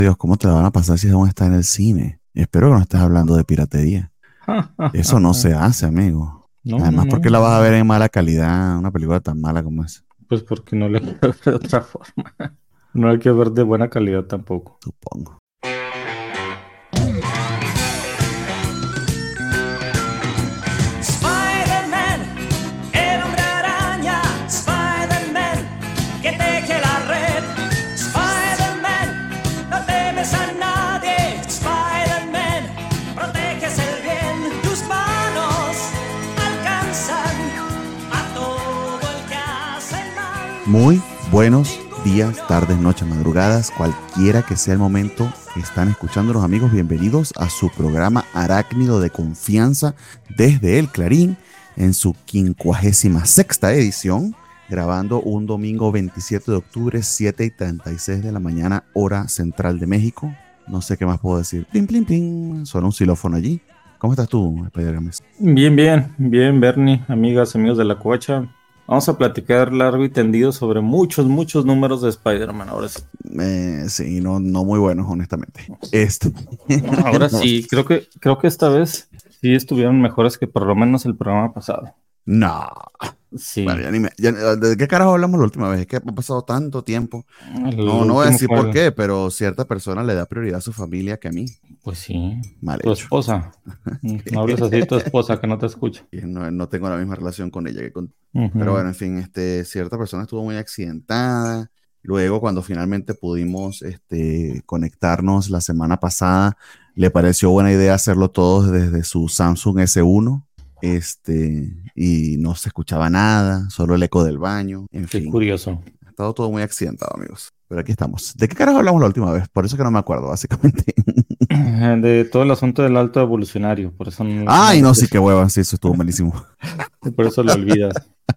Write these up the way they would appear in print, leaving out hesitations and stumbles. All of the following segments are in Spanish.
Dios, ¿cómo te la van a pasar si aún está en el cine? Espero que no estés hablando de piratería. Eso no se hace, amigo. No, Además, ¿por qué la no. vas a ver en mala calidad? Una película tan mala como esa, Pues porque no le quiero ver de otra forma. No hay que ver de buena calidad tampoco. supongo. Spider-Man, el hombre araña. Spider-Man, que teje la red. Spider-Man, no temes a nadie. Spider-Man, proteges el bien. Tus manos alcanzan a todo el que hace mal. Muy buenos días, tardes, noches, madrugadas, cualquiera que sea el momento que están escuchando los amigos, bienvenidos a su programa Arácnido de confianza desde el Clarín en su 56ª edición, grabando un domingo 27 de octubre, 7:36 de la mañana, hora central de México. No sé qué más puedo decir. Plim, plim, plim. Suena un xilófono allí. ¿Cómo estás tú, Spider-Games? Bien, Bernie, amigas, amigos de la Covacha. Vamos a platicar largo y tendido sobre muchos números de Spider-Man. Ahora sí. Sí, no muy buenos, honestamente. Ahora sí, creo que esta vez sí estuvieron mejores que por lo menos el programa pasado. No. Sí. Bueno, ¿de qué carajo hablamos la última vez? Es que ha pasado tanto tiempo. No voy a decir por qué, pero cierta persona le da prioridad a su familia que a mí. Pues sí. Mal Tu hecho. esposa. No hables así de tu esposa, que no te escucha. Y no tengo la misma relación con ella que con... Ujú. Pero bueno, en fin, cierta persona estuvo muy accidentada. Luego, cuando finalmente pudimos conectarnos la semana pasada, le pareció buena idea hacerlo todos desde su Samsung S1. Y no se escuchaba nada, solo el eco del baño. En Qué fin, curioso. ha estado todo muy accidentado, amigos. Pero aquí estamos. ¿De qué carajo hablamos la última vez? Por eso que no me acuerdo, básicamente. De todo el asunto del alto evolucionario, por eso no, Ay, no, sí, qué hueva, sí, eso estuvo malísimo. por eso lo olvidas.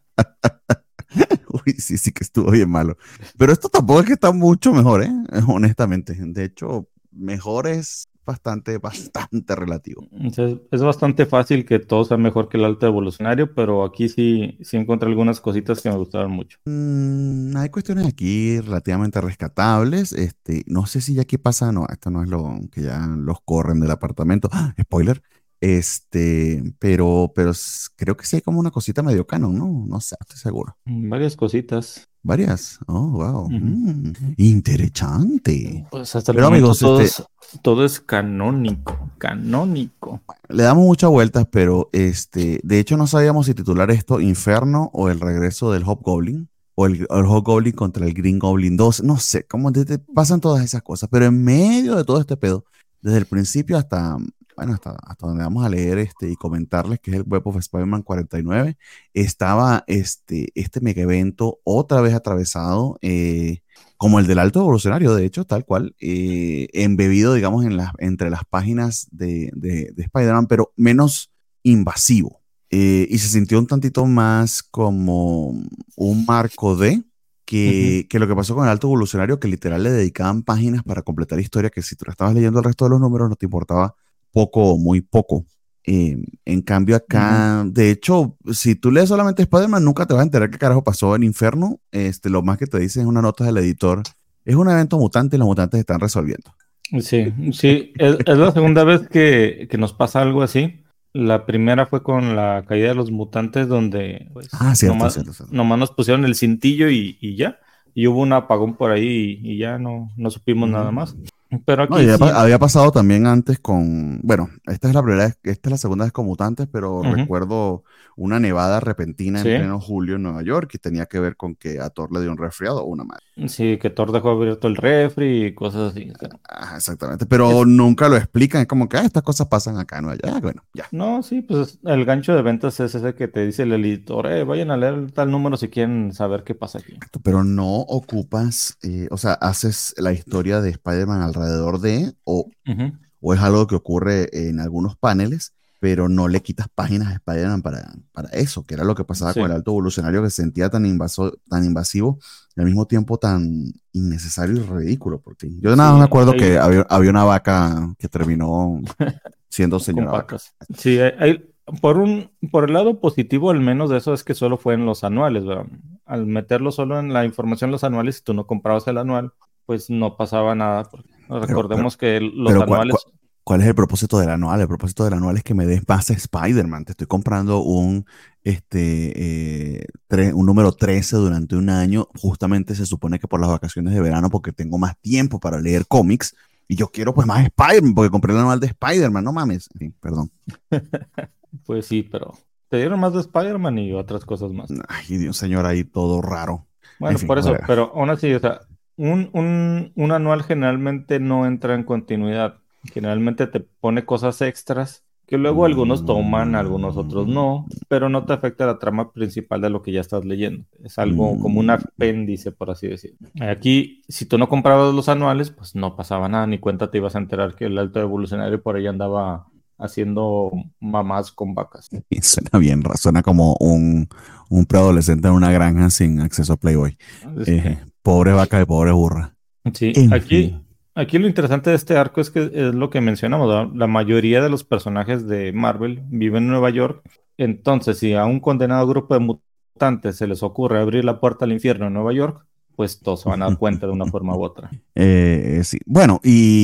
Uy, sí que estuvo bien malo. Pero esto tampoco es que está mucho mejor, honestamente. De hecho, mejor es bastante relativo. Entonces, es bastante fácil que todo sea mejor que el alto evolucionario, pero aquí sí encontré algunas cositas que me gustaron mucho. Hay cuestiones aquí relativamente rescatables. No sé si ya aquí pasa, no, esto no es lo que ya los corren del apartamento. ¡Ah! Spoiler. Pero creo que sí hay como una cosita medio canon, ¿no? No sé, estoy seguro. Varias cositas. Varias. Oh, wow. Ujú. Interesante. Pues hasta el Pero momento amigos, todo es canónico. le damos muchas vueltas, pero de hecho no sabíamos si titular esto Inferno o el regreso del Hobgoblin o el Hobgoblin contra el Green Goblin 2. No sé, pasan todas esas cosas, pero en medio de todo este pedo, desde el principio hasta donde vamos a leer y comentarles que es el Web of Spider-Man 49, estaba este mega evento otra vez atravesado, como el del Alto Evolucionario, de hecho, tal cual, embebido, digamos, entre las páginas de Spider-Man, pero menos invasivo. Y se sintió un tantito más como un marco que lo que pasó con el Alto Evolucionario, que literal le dedicaban páginas para completar historia, que si tú la estabas leyendo el resto de los números no te importaba poco o muy poco. En cambio acá, de hecho, si tú lees solamente Spider-Man, nunca te vas a enterar qué carajo pasó en Inferno. Lo más que te dice es una nota del editor. Es un evento mutante y los mutantes están resolviendo. Sí, es la segunda vez que nos pasa algo así. La primera fue con la caída de los mutantes, donde pues, Cierto. nomás nos pusieron el cintillo y ya. Y hubo un apagón por ahí y ya no supimos nada más. Pero aquí había pasado también antes bueno, esta es la segunda vez con mutantes, pero recuerdo una nevada repentina en pleno julio en Nueva York y tenía que ver con que a Thor le dio un resfriado o una madre. Sí, que Thor dejó abierto el refri y cosas así. Exactamente, pero nunca lo explican, es como que estas cosas pasan acá, no allá, bueno, ya. No, sí, pues el gancho de ventas es ese que te dice el editor, vayan a leer tal número si quieren saber qué pasa aquí. Pero no ocupas, o sea, haces la historia de Spider-Man alrededor o es algo que ocurre en algunos paneles, pero no le quitas páginas a Spider-Man para eso, que era lo que pasaba con el Alto Evolucionario, que se sentía tan invasivo y al mismo tiempo tan innecesario y ridículo. Porque yo nada más me acuerdo que había una vaca que terminó siendo señora vaca. Sí, por el lado positivo al menos de eso es que solo fue en los anuales, ¿verdad? Al meterlo solo en la información en los anuales, si tú no comprabas el anual, pues no pasaba nada. Recordemos que los pero anuales... ¿cuál es el propósito del anual? El propósito del anual es que me des más Spider-Man. Te estoy comprando un número 13 durante un año. Justamente se supone que por las vacaciones de verano, porque tengo más tiempo para leer cómics. Y yo quiero pues más Spider-Man, porque compré el anual de Spider-Man. No mames. Sí, perdón. Pues sí, pero te dieron más de Spider-Man y otras cosas más. Ay, Dios, señor, ahí todo raro. Bueno, En fin, por eso, whatever. pero aún así, o sea, un anual generalmente no entra en continuidad. Generalmente te pone cosas extras que luego algunos toman, algunos otros no, pero no te afecta la trama principal de lo que ya estás leyendo. Es algo como un apéndice, por así decirlo. Aquí, si tú no comprabas los anuales, pues no pasaba nada, ni cuenta te ibas a enterar que el alto evolucionario por ahí andaba haciendo mamás con vacas. Y suena bien, suena como un preadolescente en una granja sin acceso a Playboy. Pobre vaca y pobre burra. Sí, En aquí fin. lo interesante de este arco es que es lo que mencionamos, ¿verdad? La mayoría de los personajes de Marvel viven en Nueva York. Entonces, si a un condenado grupo de mutantes se les ocurre abrir la puerta al infierno en Nueva York, pues todos se van a dar cuenta de una forma u otra. Sí. Bueno,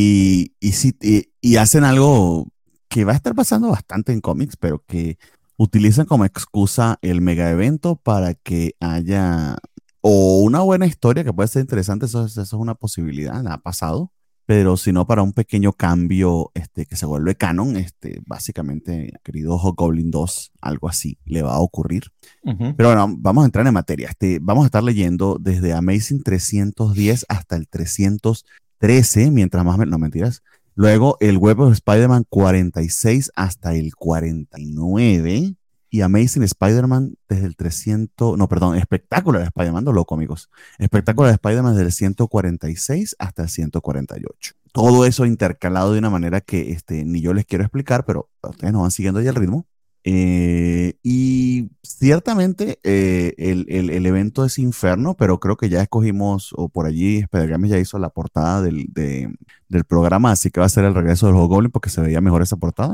y hacen algo que va a estar pasando bastante en cómics, pero que utilizan como excusa el mega evento para que haya o una buena historia que puede ser interesante. Eso es una posibilidad, ha pasado, pero si no, para un pequeño cambio que se vuelve canon, básicamente, querido Hobgoblin 2, algo así le va a ocurrir. Ujú. Pero bueno, vamos a entrar en materia. Vamos a estar leyendo desde Amazing 310 hasta el 313, mientras más, no mentiras. Luego el Web of Spider-Man 46 hasta el 49. Y Amazing Spider-Man desde el 300, no, perdón, Espectacular Spider-Man, no loco, amigos. Espectacular Spider-Man desde el 146 hasta el 148. Todo eso intercalado de una manera que ni yo les quiero explicar, pero ustedes nos van siguiendo ya el ritmo. Y ciertamente el evento es Inferno, pero creo que ya escogimos, o por allí Spider-Man ya hizo la portada del programa, así que va a ser el regreso del Hobgoblin porque se veía mejor esa portada.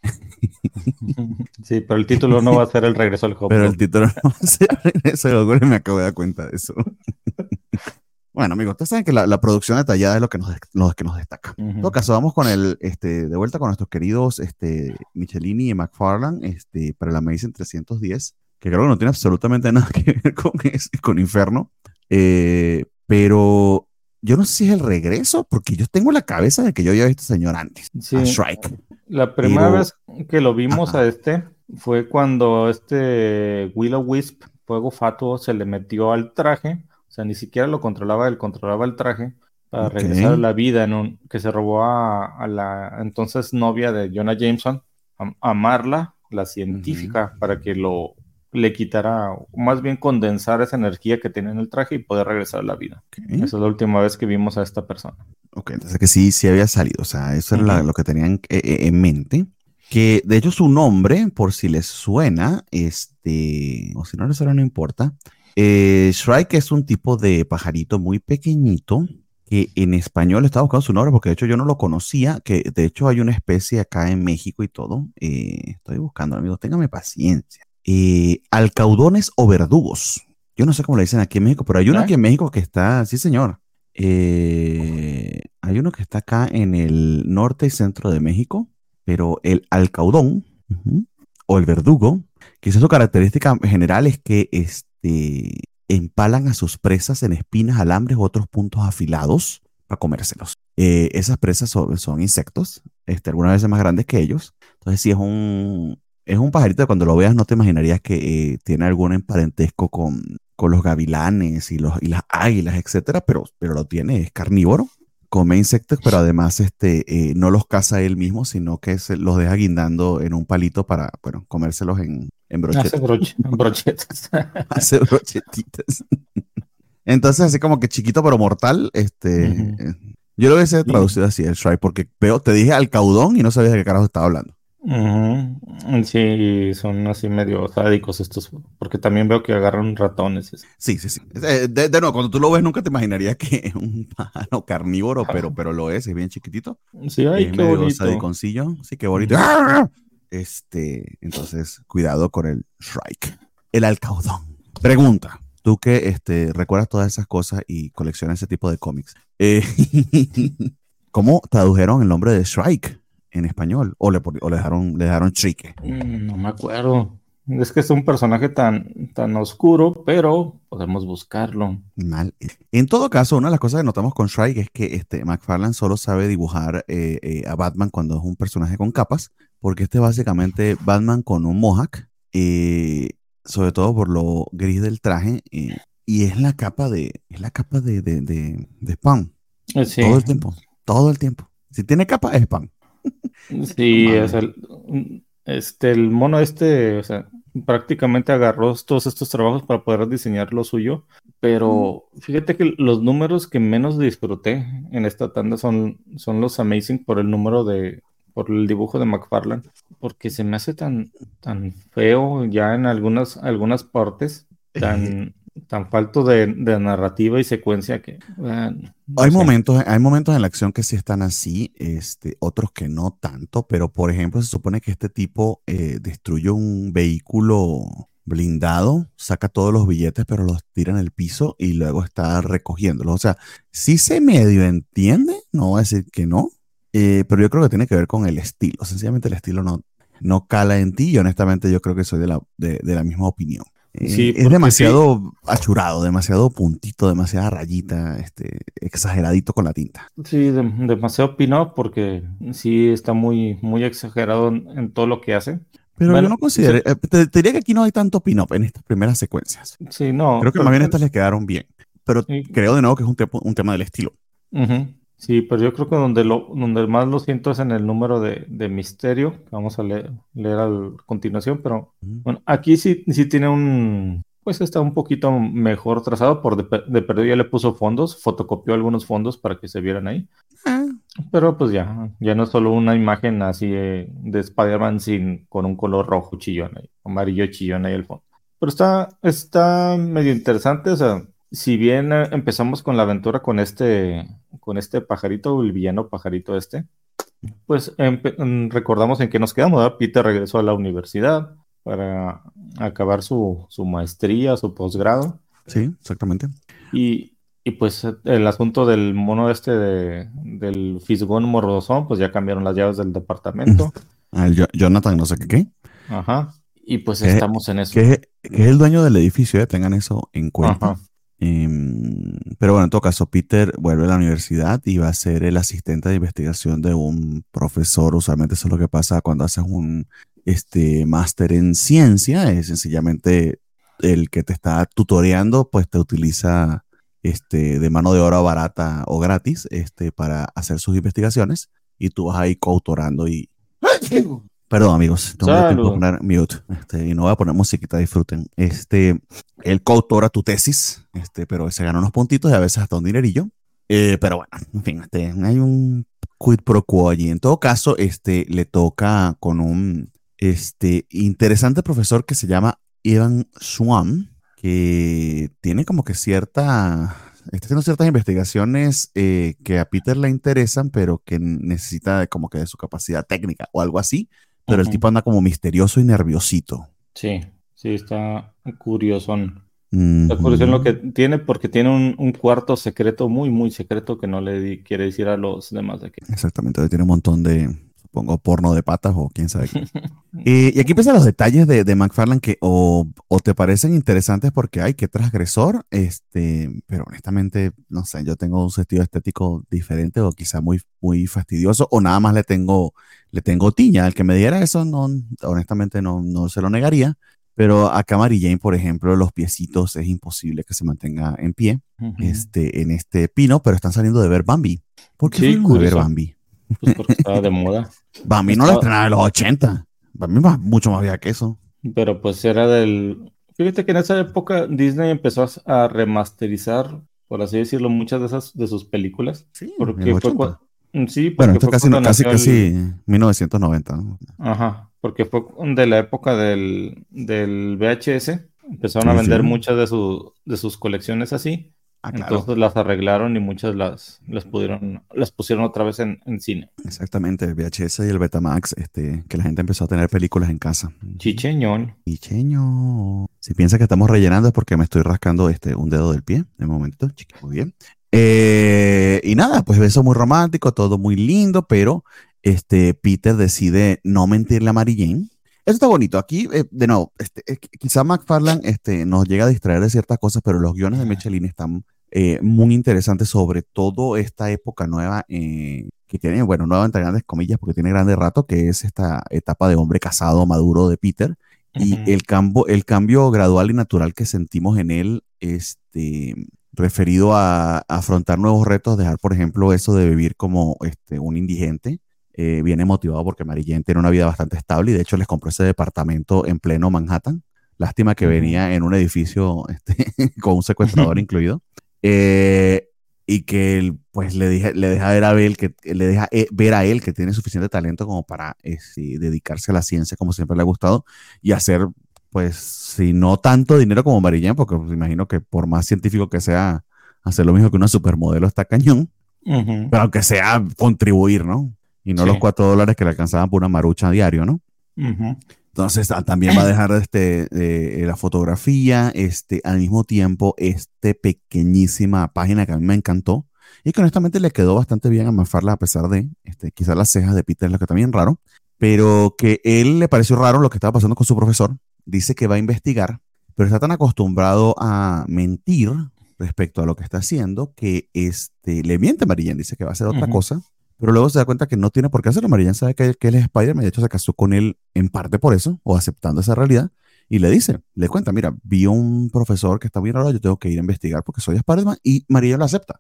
Sí, pero el título no va a ser el regreso al Pero Hobgoblin. el título no va a ser el regreso del Hobgoblin, me acabo de dar cuenta de eso. Bueno, amigos, ustedes saben que la producción detallada es lo que nos destaca. En todo caso, vamos con de vuelta con nuestros queridos Michelini y McFarlane para el Amazing 310, que creo que no tiene absolutamente nada que ver con Inferno. Pero yo no sé si es el regreso, porque yo tengo la cabeza de que yo ya he visto al señor antes, Sí. a Shrike. La primera Pero- vez que lo vimos Ajá. a fue cuando Will-O-Wisp, Fuego Fatuo, se le metió al traje. O sea, ni siquiera lo controlaba, él controlaba el traje para Ok. regresar a la vida que se robó a la entonces novia de Jonah Jameson, a Marla, la científica, para que le quitara, más bien condensar esa energía que tiene en el traje y poder regresar a la vida. Ok. Esa es la última vez que vimos a esta persona. Ok, entonces que sí había salido, o sea, eso era Ujú. lo que tenían en mente. Que de hecho su nombre, por si les suena, o si no les suena, no importa. Shrike es un tipo de pajarito muy pequeñito que en español estaba buscando su nombre porque de hecho yo no lo conocía, que de hecho hay una especie acá en México y todo. Estoy buscando, amigos, ténganme paciencia. Alcaudones o verdugos. Yo no sé cómo le dicen aquí en México, pero hay uno aquí en México que está, sí señor. Hay uno que está acá en el norte y centro de México, pero el alcaudón o el verdugo, quizás su característica general es que empalan a sus presas en espinas, alambres u otros puntos afilados para comérselos. Esas presas son insectos, algunas veces más grandes que ellos. Entonces, sí, es un pajarito que cuando lo veas no te imaginarías que tiene algún parentesco con los gavilanes y las águilas, etcétera, pero lo tiene, es carnívoro, come insectos, pero además no los caza él mismo, sino que los deja guindando en un palito para, bueno, comérselos en Hace brochetas. brochetas. Hace brochetitas. Entonces, así como que chiquito pero mortal, yo lo hubiese traducido así, el Shrike, porque te dije alcaudón y no sabías de qué carajo estaba hablando. Sí, son así medio sádicos estos, porque también veo que agarran ratones. Sí. De nuevo, cuando tú lo ves nunca te imaginarías que es un pájaro carnívoro, pero lo es bien chiquitito. Sí, ay, Es qué medio bonito. sadiconcillo, sí, qué bonito. Entonces, cuidado con el Shrike. El alcaudón. Pregunta, tú que recuerdas todas esas cosas y coleccionas ese tipo de cómics. ¿Cómo tradujeron el nombre de Shrike en español? ¿O le dejaron Shrike? No me acuerdo. Es que es un personaje tan oscuro, pero podemos buscarlo. Mal. En todo caso, una de las cosas que notamos con Shrike es que McFarlane solo sabe dibujar a Batman cuando es un personaje con capas, porque básicamente Batman con un mohawk, sobre todo por lo gris del traje, y es la capa de Spawn. Sí, Todo el tiempo. Si tiene capa, es Spawn. sí, No es mames. el mono o sea, prácticamente agarró todos estos trabajos para poder diseñar lo suyo, pero fíjate que los números que menos disfruté en esta tanda son los Amazing por el dibujo de McFarlane, porque se me hace tan feo ya en algunas partes, tan falto de narrativa y secuencia que, no Hay sé. momentos en la acción que sí están así, otros que no tanto, pero por ejemplo se supone que este tipo destruye un vehículo blindado, saca todos los billetes pero los tira en el piso y luego está recogiéndolos. O sea, sí se medio entiende, no voy a decir que no, pero yo creo que tiene que ver con el estilo. Sencillamente el estilo no cala en ti y honestamente yo creo que soy de la misma opinión. Sí, Es porque demasiado achurado, demasiado puntito, demasiada rayita, exageradito con la tinta. sí, demasiado pin-up porque sí está muy exagerado en todo lo que hace. Pero yo Bueno, no considero, te diría que aquí no hay tanto pin-up en estas primeras secuencias. sí, no, Creo que más bien estas les quedaron bien. Pero y- creo de nuevo que es un tema del estilo. ujú, sí, pero yo creo que donde más lo siento es en el número de Misterio, que vamos a leer a continuación, pero Ujú. bueno, aquí sí tiene pues está un poquito mejor trazado, de perdido ya le puso fondos, fotocopió algunos fondos para que se vieran ahí. Ah, Pero pues ya no es solo una imagen así de Spider-Man con un color rojo chillón ahí, amarillo chillón ahí al fondo. Pero está medio interesante, o sea, si bien empezamos con la aventura con este pajarito, el villano pajarito pues recordamos en que nos quedamos, ¿verdad? Peter regresó a la universidad para acabar su maestría, su posgrado. sí, exactamente. Y pues el asunto del mono del fisgón mordozón, pues ya cambiaron las llaves del departamento. Jonathan, no sé qué. Ajá. Y pues Que, estamos en eso. que es el dueño del edificio, tengan eso en cuenta. Ajá. Pero bueno, en todo caso, Peter vuelve a la universidad y va a ser el asistente de investigación de un profesor. Usualmente eso es lo que pasa cuando haces un máster en ciencia. Es sencillamente el que te está tutoreando, pues te utiliza de mano de obra barata o gratis para hacer sus investigaciones y tú vas ahí coautorando y... Perdón, amigos, tomé el tiempo de Salud. poner mute y no voy a poner musiquita, disfruten. Él coautora tu tesis, pero se gana unos puntitos y a veces hasta un dinerillo. Pero bueno, en fin, hay un quid pro quo allí. En todo caso, le toca con un interesante profesor que se llama Evan Swan, que tiene como que está haciendo ciertas investigaciones que a Peter le interesan, pero que necesita como que de su capacidad técnica o algo así. Pero el Ujú. tipo anda como misterioso y nerviosito. Sí, está curioso. Está curioso en lo que tiene, porque tiene un cuarto secreto, muy secreto, que no quiere decir a los demás de qué. Exactamente, tiene un montón de, supongo, porno de patas o quién sabe qué. Y aquí empiezan los detalles de McFarlane que o te parecen interesantes porque, ay, qué transgresor, pero honestamente, no sé, yo tengo un sentido estético diferente o quizá muy fastidioso o nada más le tengo tiña. El que me diera eso, no, honestamente no se lo negaría. Pero acá Mary Jane, por ejemplo, los piecitos es imposible que se mantenga en pie Ujú. en este pino, pero están saliendo de ver Bambi. ¿Por qué Sí, fueron de ver curioso. Bambi? Pues porque estaba de moda. Bambi no la Estaba- estrenaba en los 80. Bambi mucho más vieja que eso. Pero pues era Fíjate que en esa época Disney empezó a remasterizar, por así decirlo, muchas de sus películas. Sí, en Porque los fue 80. Sí, Bueno, porque esto es fue casi, cuando casi, nació casi 1990, ¿no? Ajá, porque fue de la época del VHS. Empezaron a Sí, vender sí. muchas de sus colecciones así. Ah, claro. Entonces las arreglaron y muchas las pusieron otra vez en cine. Exactamente, el VHS y el Betamax, que la gente empezó a tener películas en casa. Chicheñón. Chicheño. Si piensa que estamos rellenando es porque me estoy rascando un dedo del pie. En un momentito, chiqui, muy bien. Y nada, pues beso muy romántico, todo muy lindo, pero Peter decide no mentirle a Mary Jane. Eso está bonito. Aquí, de nuevo, quizá McFarlane nos llega a distraer de ciertas cosas, pero los guiones de Michelin están muy interesantes, sobre todo esta época nueva que tiene, bueno, nueva entre grandes comillas, porque tiene grande rato, que es esta etapa de hombre casado, maduro de Peter. Y el cambio gradual y natural que sentimos en él, referido a afrontar nuevos retos, dejar, por ejemplo, eso de vivir como un indigente, viene motivado porque Mary Jane tiene una vida bastante estable y de hecho les compró ese departamento en pleno Manhattan. Lástima que venía en un edificio con un secuestrador incluido. Y que él, pues le deja ver a él que tiene suficiente talento como para dedicarse a la ciencia como siempre le ha gustado y hacer, pues, si no tanto dinero como Mary Jane, porque pues, imagino que por más científico que sea, hacer lo mismo que una supermodelo está cañón, pero aunque sea contribuir, ¿no? Y no los $4 que le alcanzaban por una marucha a diario, ¿no? Entonces también va a dejar la fotografía, al mismo tiempo, pequeñísima página que a mí me encantó y que honestamente le quedó bastante bien a McFarlane a pesar de, quizás las cejas de Peter es lo que también raro, pero que él le pareció raro lo que estaba pasando con su profesor. Dice que va a investigar, pero está tan acostumbrado a mentir respecto a lo que está haciendo que le miente a Mary Jane, dice que va a hacer otra cosa. Pero luego se da cuenta que no tiene por qué hacerlo. Mary Jane sabe que él es Spider-Man. De hecho, se casó con él en parte por eso, o aceptando esa realidad. Y le cuenta, mira, vi un profesor que está muy raro, yo tengo que ir a investigar porque soy Spider-Man. Y Mary Jane lo acepta.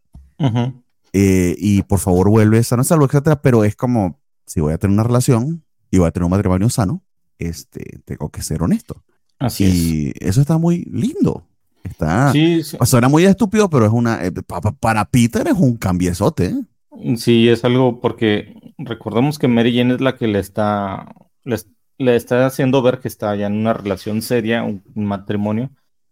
Y por favor vuelve sano, salvo, etcétera. Pero es como, si voy a tener una relación y voy a tener un matrimonio sano, tengo que ser honesto. Así es. Eso está muy lindo. Sí. Suena muy estúpido, pero es para Peter es un cambiezote, ¿eh? Sí, es algo porque recordemos que Mary Jane es la que le está haciendo ver que está ya en una relación seria, un matrimonio.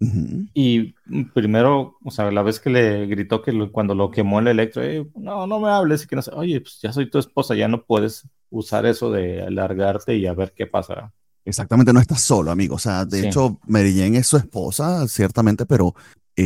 Y primero, o sea, la vez que le gritó que cuando lo quemó el Electro, no me hables, y que no sé, oye, pues ya soy tu esposa, ya no puedes usar eso de alargarte y a ver qué pasa. Exactamente, no estás solo, amigo. O sea, de hecho, Mary Jane es su esposa, ciertamente, pero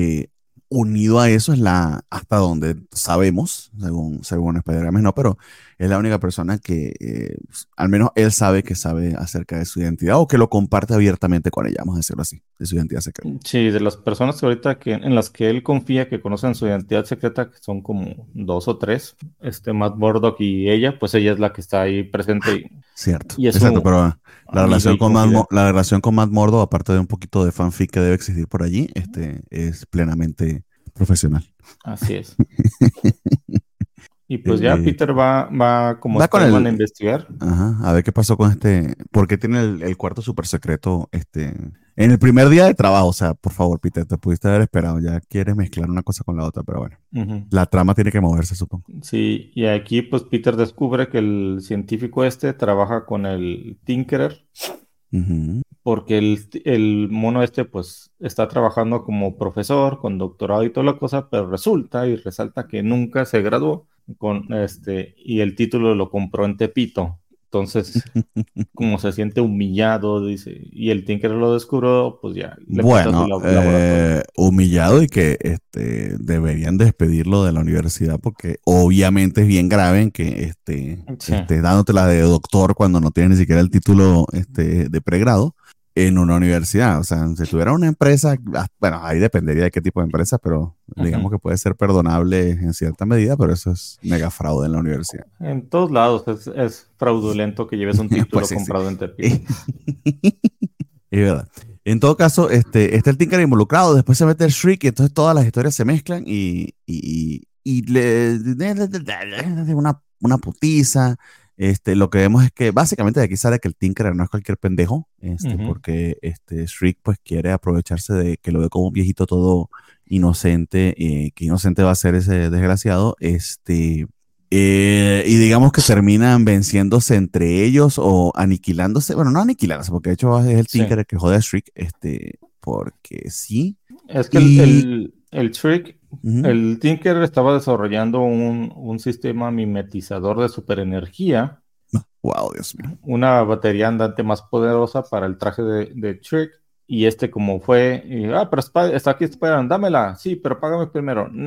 unido a eso es hasta donde sabemos, según Spider-Man, no, pero es la única persona que, al menos él sabe acerca de su identidad o que lo comparte abiertamente con ella, vamos a decirlo así, de su identidad secreta. Sí, de las personas que ahorita en las que él confía que conocen su identidad secreta, que son como 2 o 3, Matt Murdock y ella, pues ella es la que está ahí presente. Cierto, exacto, pero la relación con Matt Murdock, aparte de un poquito de fanfic que debe existir por allí, es plenamente profesional. Así es. Y pues ya Peter va como Spider-Man a investigar. Ajá, a ver qué pasó con porque tiene el cuarto súper secreto en el primer día de trabajo. O sea, por favor, Peter, te pudiste haber esperado. Ya quieres mezclar una cosa con la otra, pero bueno. La trama tiene que moverse, supongo. Sí, y aquí pues Peter descubre que el científico trabaja con el Tinkerer. Porque el mono pues está trabajando como profesor con doctorado y toda la cosa, pero resulta y resalta que nunca se graduó y el título lo compró en Tepito. Entonces, como se siente humillado, dice, y el Tinker lo descubrió, pues ya le pasó su laboratorio. Humillado y que deberían despedirlo de la universidad porque obviamente es bien grave en que dándote la de doctor cuando no tienes ni siquiera el título de pregrado en una universidad. O sea, si tuviera una empresa, bueno, ahí dependería de qué tipo de empresa, pero digamos que puede ser perdonable en cierta medida, pero eso es mega fraude en la universidad. En todos lados es fraudulento que lleves un título pues comprado en Tepito. Es verdad. En todo caso, está el Tinker involucrado, después se mete el Shriek y entonces todas las historias se mezclan y le una putiza. Lo que vemos es que básicamente de aquí sale que el Tinkerer no es cualquier pendejo, porque Shriek pues quiere aprovecharse de que lo ve como un viejito todo inocente, que inocente va a ser ese desgraciado, y digamos que terminan venciéndose entre ellos o aniquilándose, bueno, no aniquilándose, porque de hecho es el Tinkerer que jode a Shriek, porque sí. Es que el Shriek, el Tinker estaba desarrollando un sistema mimetizador de superenergía. Wow, Dios mío. Una batería andante más poderosa para el traje de Shriek. Y como fue, pero está aquí Spider-Man, dámela. Sí, pero págame primero. Nel.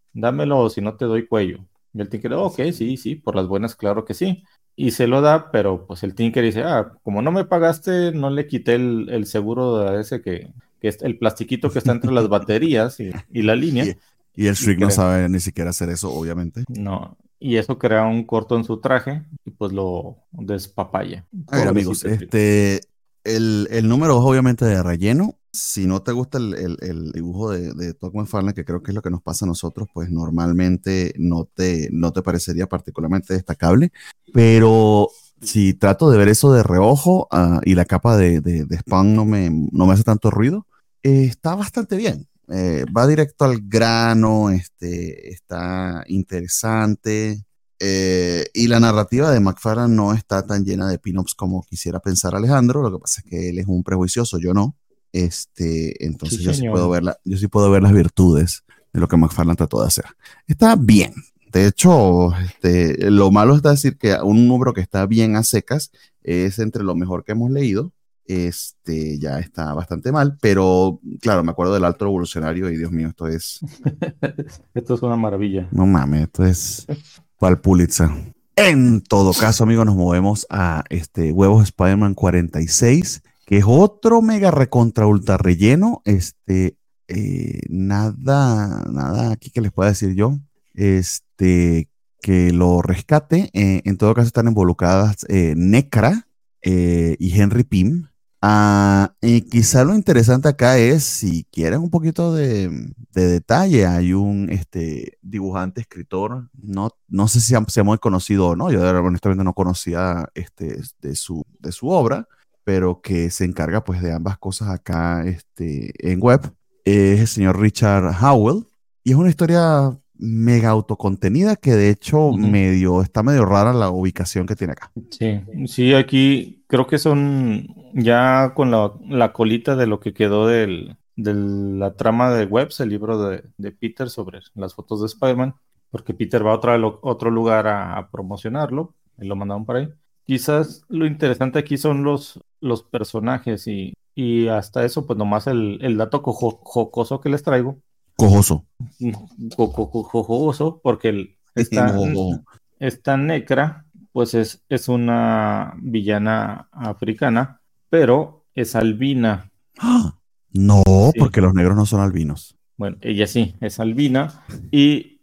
dámelo o si no te doy cuello. Y el Tinker, ok, sí, por las buenas, claro que sí. Y se lo da, pero pues el Tinker dice, como no me pagaste, no le quité el seguro de ese que es el plastiquito que está entre las baterías y la línea. Y el Shriek no sabe ni siquiera hacer eso, obviamente. No, y eso crea un corto en su traje y pues lo despapalla. A ver, amigos, el número 2 obviamente de relleno. Si no te gusta el dibujo de Todd McFarlane, que creo que es lo que nos pasa a nosotros, pues normalmente no te parecería particularmente destacable. Pero si trato de ver eso de reojo y la capa de Spawn no me hace tanto ruido, está bastante bien. Va directo al grano, está interesante. Y la narrativa de McFarlane no está tan llena de pin-ups como quisiera pensar Alejandro. Lo que pasa es que él es un prejuicioso, yo no. Entonces Sí, yo sí puedo señor. ver las virtudes de lo que McFarlane trató de hacer. Está bien. De hecho, lo malo es decir que un número que está bien a secas es entre lo mejor que hemos leído. Ya está bastante mal, pero claro, me acuerdo del Alto Revolucionario y Dios mío, esto es, Esto es una maravilla. no mames, esto es para el Pulitzer. En todo caso, amigos, nos movemos a Huevos Spider-Man 46, que es otro mega recontra ultra relleno. Nada aquí que les pueda decir yo. Que lo rescate. En todo caso, están involucradas Necra y Henry Pym. Y quizá lo interesante acá es, si quieren un poquito de detalle, hay un dibujante, escritor, no sé si sea muy conocido o no, yo honestamente no conocía de su obra, pero que se encarga pues de ambas cosas acá en web, es el señor Richard Howell, y es una historia mega autocontenida que de hecho está medio rara la ubicación que tiene acá. Sí, aquí creo que son ya con la colita de lo que quedó de la trama de Webs, el libro de Peter sobre las fotos de Spider-Man, porque Peter va a otro lugar a promocionarlo, y lo mandaron por ahí. Quizás lo interesante aquí son los personajes y hasta eso, pues nomás el dato jocoso que les traigo. Cojoso. Jocoso, porque esta Necra pues es una villana africana, pero es albina. No, Sí. porque los negros no son albinos. Bueno, ella sí, es albina y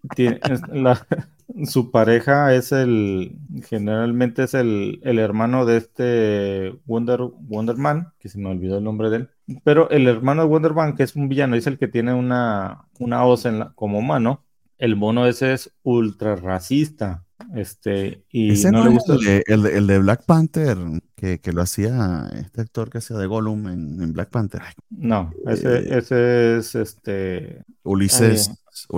su pareja generalmente es el hermano de Wonderman, que se me olvidó el nombre de él, pero el hermano de Wonderman, que es un villano, es el que tiene una hoz como mano. El mono ese es ultra racista, y Ese no no le es gusta. el de Black Panther, que lo hacía este actor que hacía de Gollum en Black Panther. Ay, No, ese es Ulises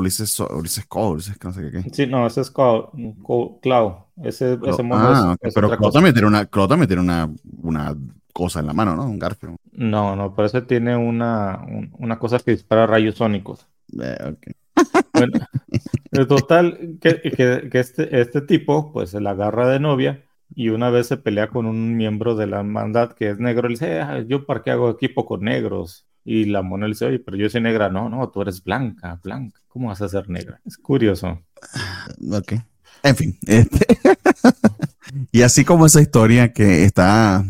Cole, Ulises, no sé qué. Sí, no, ese es Clau. Ese mono Ok, es pero otra Clau cosa. también tiene una cosa en la mano, ¿no? Un garfio. No, pero ese tiene una cosa que dispara rayos sónicos. Ok. Bueno, en total, que este tipo, pues se la agarra de novia y una vez se pelea con un miembro de la hermandad que es negro. Le dice, yo para qué hago equipo con negros. Y la mona le dice, oye, pero yo soy negra. No, tú eres blanca. ¿Cómo vas a ser negra? Es curioso. Ok. En fin. Y así como esa historia que esta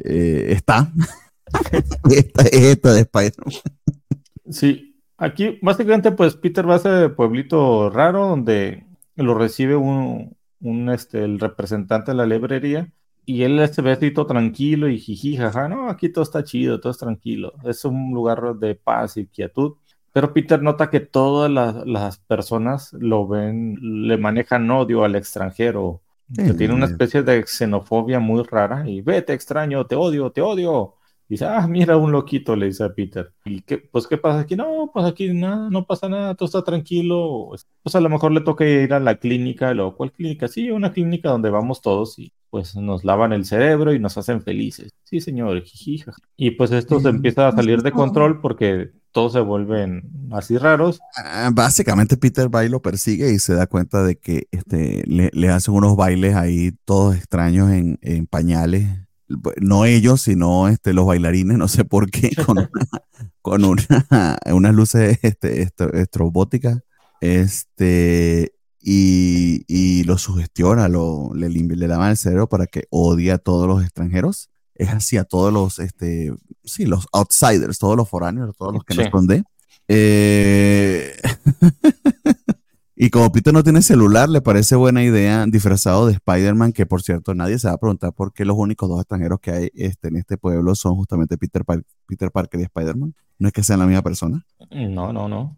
de Spider-Man. Sí, aquí básicamente pues Peter va a ese pueblito raro donde lo recibe el representante de la librería y él se ve así todo tranquilo y jiji, jaja, no, aquí todo está chido, todo es tranquilo, es un lugar de paz y quietud, pero Peter nota que todas las personas lo ven, le manejan odio al extranjero, que tiene una especie de xenofobia muy rara y vete extraño, te odio, te odio. Dice, mira un loquito, le dice a Peter. ¿Y pues qué pasa aquí? No, pues aquí nada, no pasa nada, todo está tranquilo. Pues a lo mejor le toca ir a la clínica, luego, ¿cuál clínica? Sí, una clínica donde vamos todos y pues nos lavan el cerebro y nos hacen felices. Sí, señor, jiji, jaja. Y pues esto se empieza a salir de control porque todos se vuelven así raros. Básicamente Peter va y lo persigue y se da cuenta de que le hacen unos bailes ahí todos extraños en pañales. No ellos, sino los bailarines, no sé por qué, con unas luces estrobóticas. Y lo sugestiona, le lava el cerebro para que odie a todos los extranjeros. Es así a todos los, sí, los outsiders, todos los foráneos, todos los que no Sí. son de. Eh, Y como Peter no tiene celular, le parece buena idea disfrazado de Spider-Man, que por cierto nadie se va a preguntar por qué los únicos dos extranjeros que hay en este pueblo son justamente Peter Parker y Spider-Man. No es que sean la misma persona. No, no, no.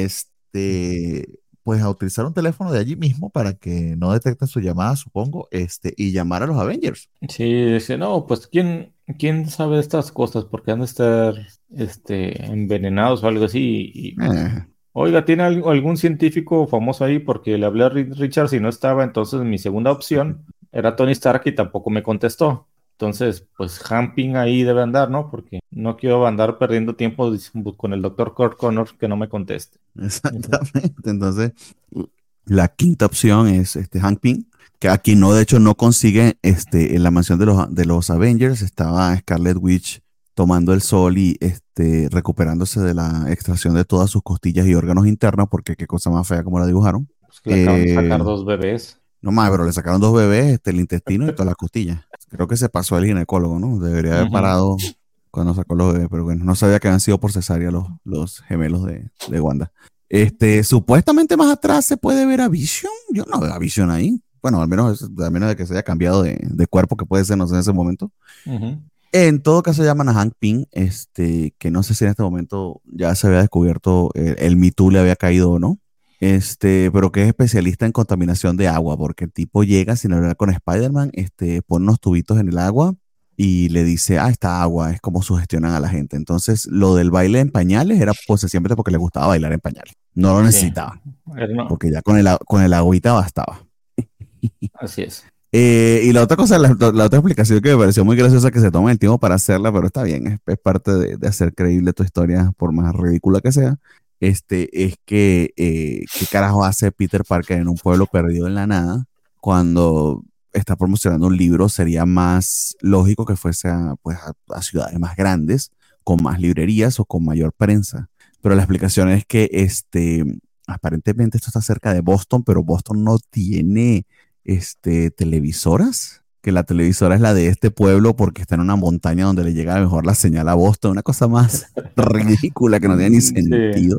Pues a utilizar un teléfono de allí mismo para que no detecten su llamada, supongo, y llamar a los Avengers. Sí, dice, no, pues ¿quién sabe estas cosas? Porque han de estar envenenados o algo así. Eh, Oiga, ¿tiene algún científico famoso ahí? Porque le hablé a Richard y no estaba, entonces mi segunda opción era Tony Stark y tampoco me contestó. Entonces, pues Hamping ahí debe andar, ¿no? Porque no quiero andar perdiendo tiempo con el doctor Kurt Connor que no me conteste. exactamente. Entonces, la quinta opción es Hank Pym, que aquí no, de hecho, no consigue en la mansión de los Avengers. Estaba Scarlet Witch tomando el sol y recuperándose de la extracción de todas sus costillas y órganos internos, porque qué cosa más fea como la dibujaron. Pues que le acaban de Eh, sacar 2 bebés. No más, pero le sacaron 2 bebés, el intestino y todas las costillas. Creo que se pasó el ginecólogo, ¿no? Debería haber Ujú. parado cuando sacó los bebés, pero bueno, no sabía que habían sido por cesárea los gemelos de Wanda. Supuestamente más atrás se puede ver a Vision. Yo no veo a Vision ahí. Bueno, al menos de que se haya cambiado de cuerpo, que puede ser, no sé, en ese momento. Ujú. En todo caso llaman a Hank Pym, que no sé si en este momento ya se había descubierto el Me Too le había caído o no. Pero que es especialista en contaminación de agua, porque el tipo llega sin hablar con Spider-Man, pone unos tubitos en el agua y le dice, esta agua es como sugestionan a la gente. Entonces, lo del baile en pañales era posiblemente porque le gustaba bailar en pañales. No lo Sí. necesitaba, No, porque ya con el agüita bastaba. así es. Y la otra cosa, la otra explicación que me pareció muy graciosa, que se toma el tiempo para hacerla, pero está bien, es parte de hacer creíble tu historia, por más ridícula que sea. Es que, ¿qué carajo hace Peter Parker en un pueblo perdido en la nada cuando está promocionando un libro? Sería más lógico que fuese a ciudades más grandes, con más librerías o con mayor prensa. Pero la explicación es que aparentemente esto está cerca de Boston, pero Boston no tiene televisoras, que la televisora es la de este pueblo porque está en una montaña donde le llega mejor la señal a Boston, una cosa más ridícula que no tiene ni Sí. sentido.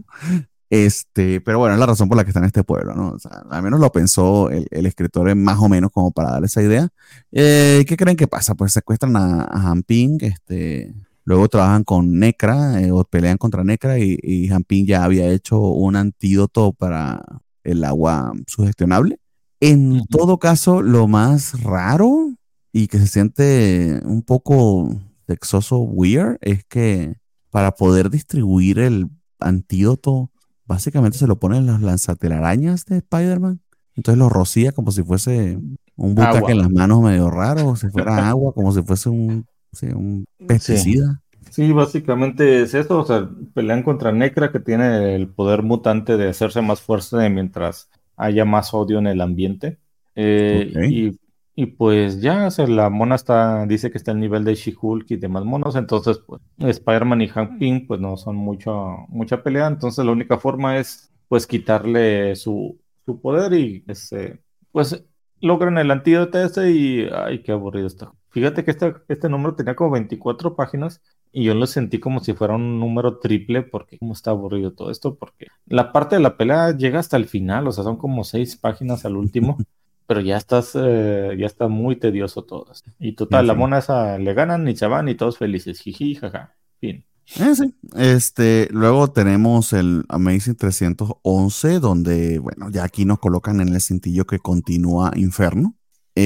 Pero bueno, es la razón por la que está en este pueblo, ¿no? O sea, al menos lo pensó el escritor más o menos como para darle esa idea. ¿Qué creen que pasa? Pues secuestran a Han Ping, luego trabajan con Necra, o pelean contra Necra, y Han Ping ya había hecho un antídoto para el agua sugestionable. En Ujú. todo caso, lo más raro y que se siente un poco sexoso, weird, es que para poder distribuir el antídoto, básicamente se lo ponen las lanzatelarañas de Spider-Man. Entonces lo rocía como si fuese un bucaque Agua. en las manos medio raro, o si fuera agua, como si fuese un Sí. pesticida. Sí, básicamente es eso, o sea, pelean contra Necra que tiene el poder mutante de hacerse más fuerte mientras haya más odio en el ambiente. Ok. Y pues ya, o sea, la mona dice que está al nivel de She-Hulk y demás monos, entonces pues Spider-Man y Hank Pym pues no son mucha pelea, entonces la única forma es pues quitarle su poder y pues logran el antídoto y ay, qué aburrido está. Fíjate que este número tenía como 24 páginas. Y yo lo sentí como si fuera un número triple, porque como está aburrido todo esto, porque la parte de la pelea llega hasta el final, o sea, son como 6 páginas al último, pero ya está muy tedioso todo esto. Y total, la Sí. mona esa le ganan y se van y todos felices, jiji, jaja, fin. Sí. Luego tenemos el Amazing 311, donde, bueno, ya aquí nos colocan en el cintillo que continúa Inferno.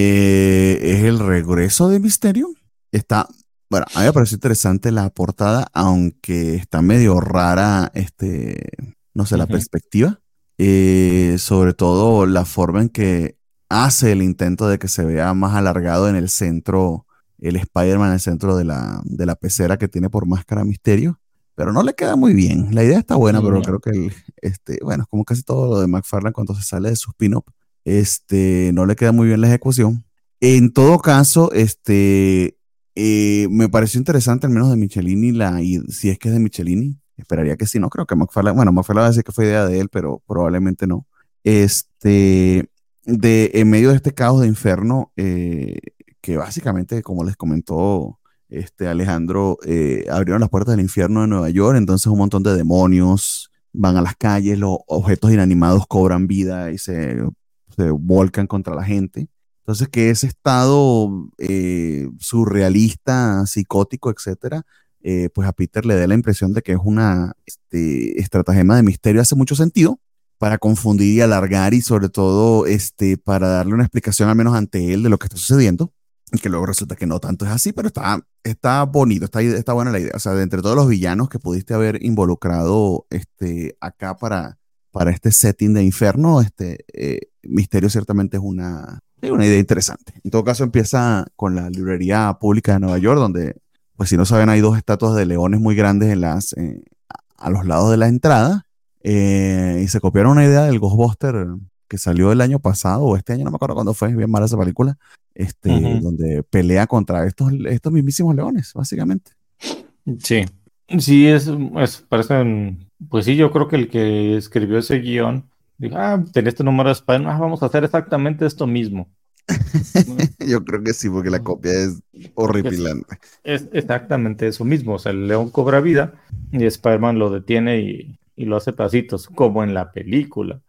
Es el regreso de Misterio. Bueno, a mí me pareció interesante la portada, aunque está medio rara, no sé, la Ujú. perspectiva. Sobre todo la forma en que hace el intento de que se vea más alargado en el centro, el Spider-Man en el centro de la pecera que tiene por máscara Misterio, pero no le queda muy bien. La idea está buena, pero No. creo que bueno, como casi todo lo de McFarlane cuando se sale de su spin-off, no le queda muy bien la ejecución. En todo caso, me pareció interesante, al menos de Michelini, y si es que es de Michelini, esperaría que sí, no creo que McFarlane va a decir que fue idea de él, pero probablemente no. En medio de este caos de infierno, que básicamente, como les comentó Alejandro, abrieron las puertas del infierno de Nueva York, entonces un montón de demonios van a las calles, los objetos inanimados cobran vida y se volcan contra la gente. Entonces, que ese estado surrealista, psicótico, etcétera, pues a Peter le da la impresión de que es una estratagema de misterio, hace mucho sentido, para confundir y alargar y sobre todo para darle una explicación al menos ante él de lo que está sucediendo, y que luego resulta que no tanto es así, pero está bonito, está buena la idea. O sea, de entre todos los villanos que pudiste haber involucrado acá para este setting de infierno, Misterio ciertamente es una idea interesante. En todo caso, empieza con la librería pública de Nueva York, donde, pues si no saben, hay dos estatuas de leones muy grandes a los lados de la entrada, y se copiaron una idea del Ghostbuster que salió el año pasado, o este año, no me acuerdo cuándo fue, es bien mala esa película, donde pelea contra estos mismísimos leones, básicamente. Sí, sí, parecen, pues sí, yo creo que el que escribió ese guión dijo, tenía este número de Spider-Man, vamos a hacer exactamente esto mismo. Yo creo que sí, porque la copia es horripilante. Es exactamente eso mismo, o sea, el león cobra vida y Spider-Man lo detiene y lo hace pedacitos, como en la película.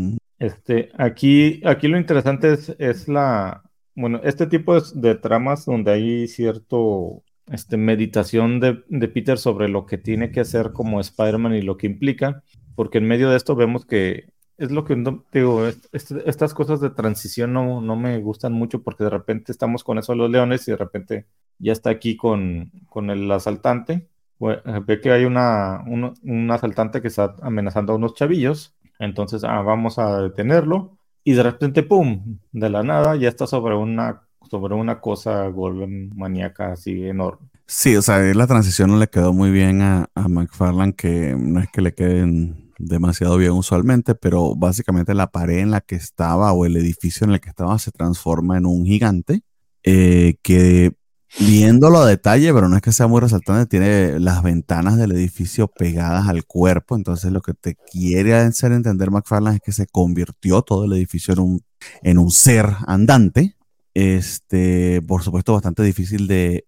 Aquí lo interesante es este tipo de tramas donde hay cierto meditación de Peter sobre lo que tiene que hacer como Spider-Man y lo que implica, porque en medio de esto vemos que es lo que digo, estas cosas de transición no me gustan mucho, porque de repente estamos con eso de los leones y de repente ya está aquí con el asaltante. Ve que hay un asaltante que está amenazando a unos chavillos, entonces vamos a detenerlo, y de repente, ¡pum!, de la nada ya está sobre una cosa golem maníaca así enorme. Sí, o sea, la transición no le quedó muy bien a McFarlane, que no es que le queden demasiado bien usualmente, pero básicamente la pared en la que estaba o el edificio en el que estaba se transforma en un gigante, que viéndolo a detalle, pero no es que sea muy resaltante, tiene las ventanas del edificio pegadas al cuerpo. Entonces lo que te quiere hacer entender McFarlane es que se convirtió todo el edificio en un ser andante. Por supuesto, bastante difícil de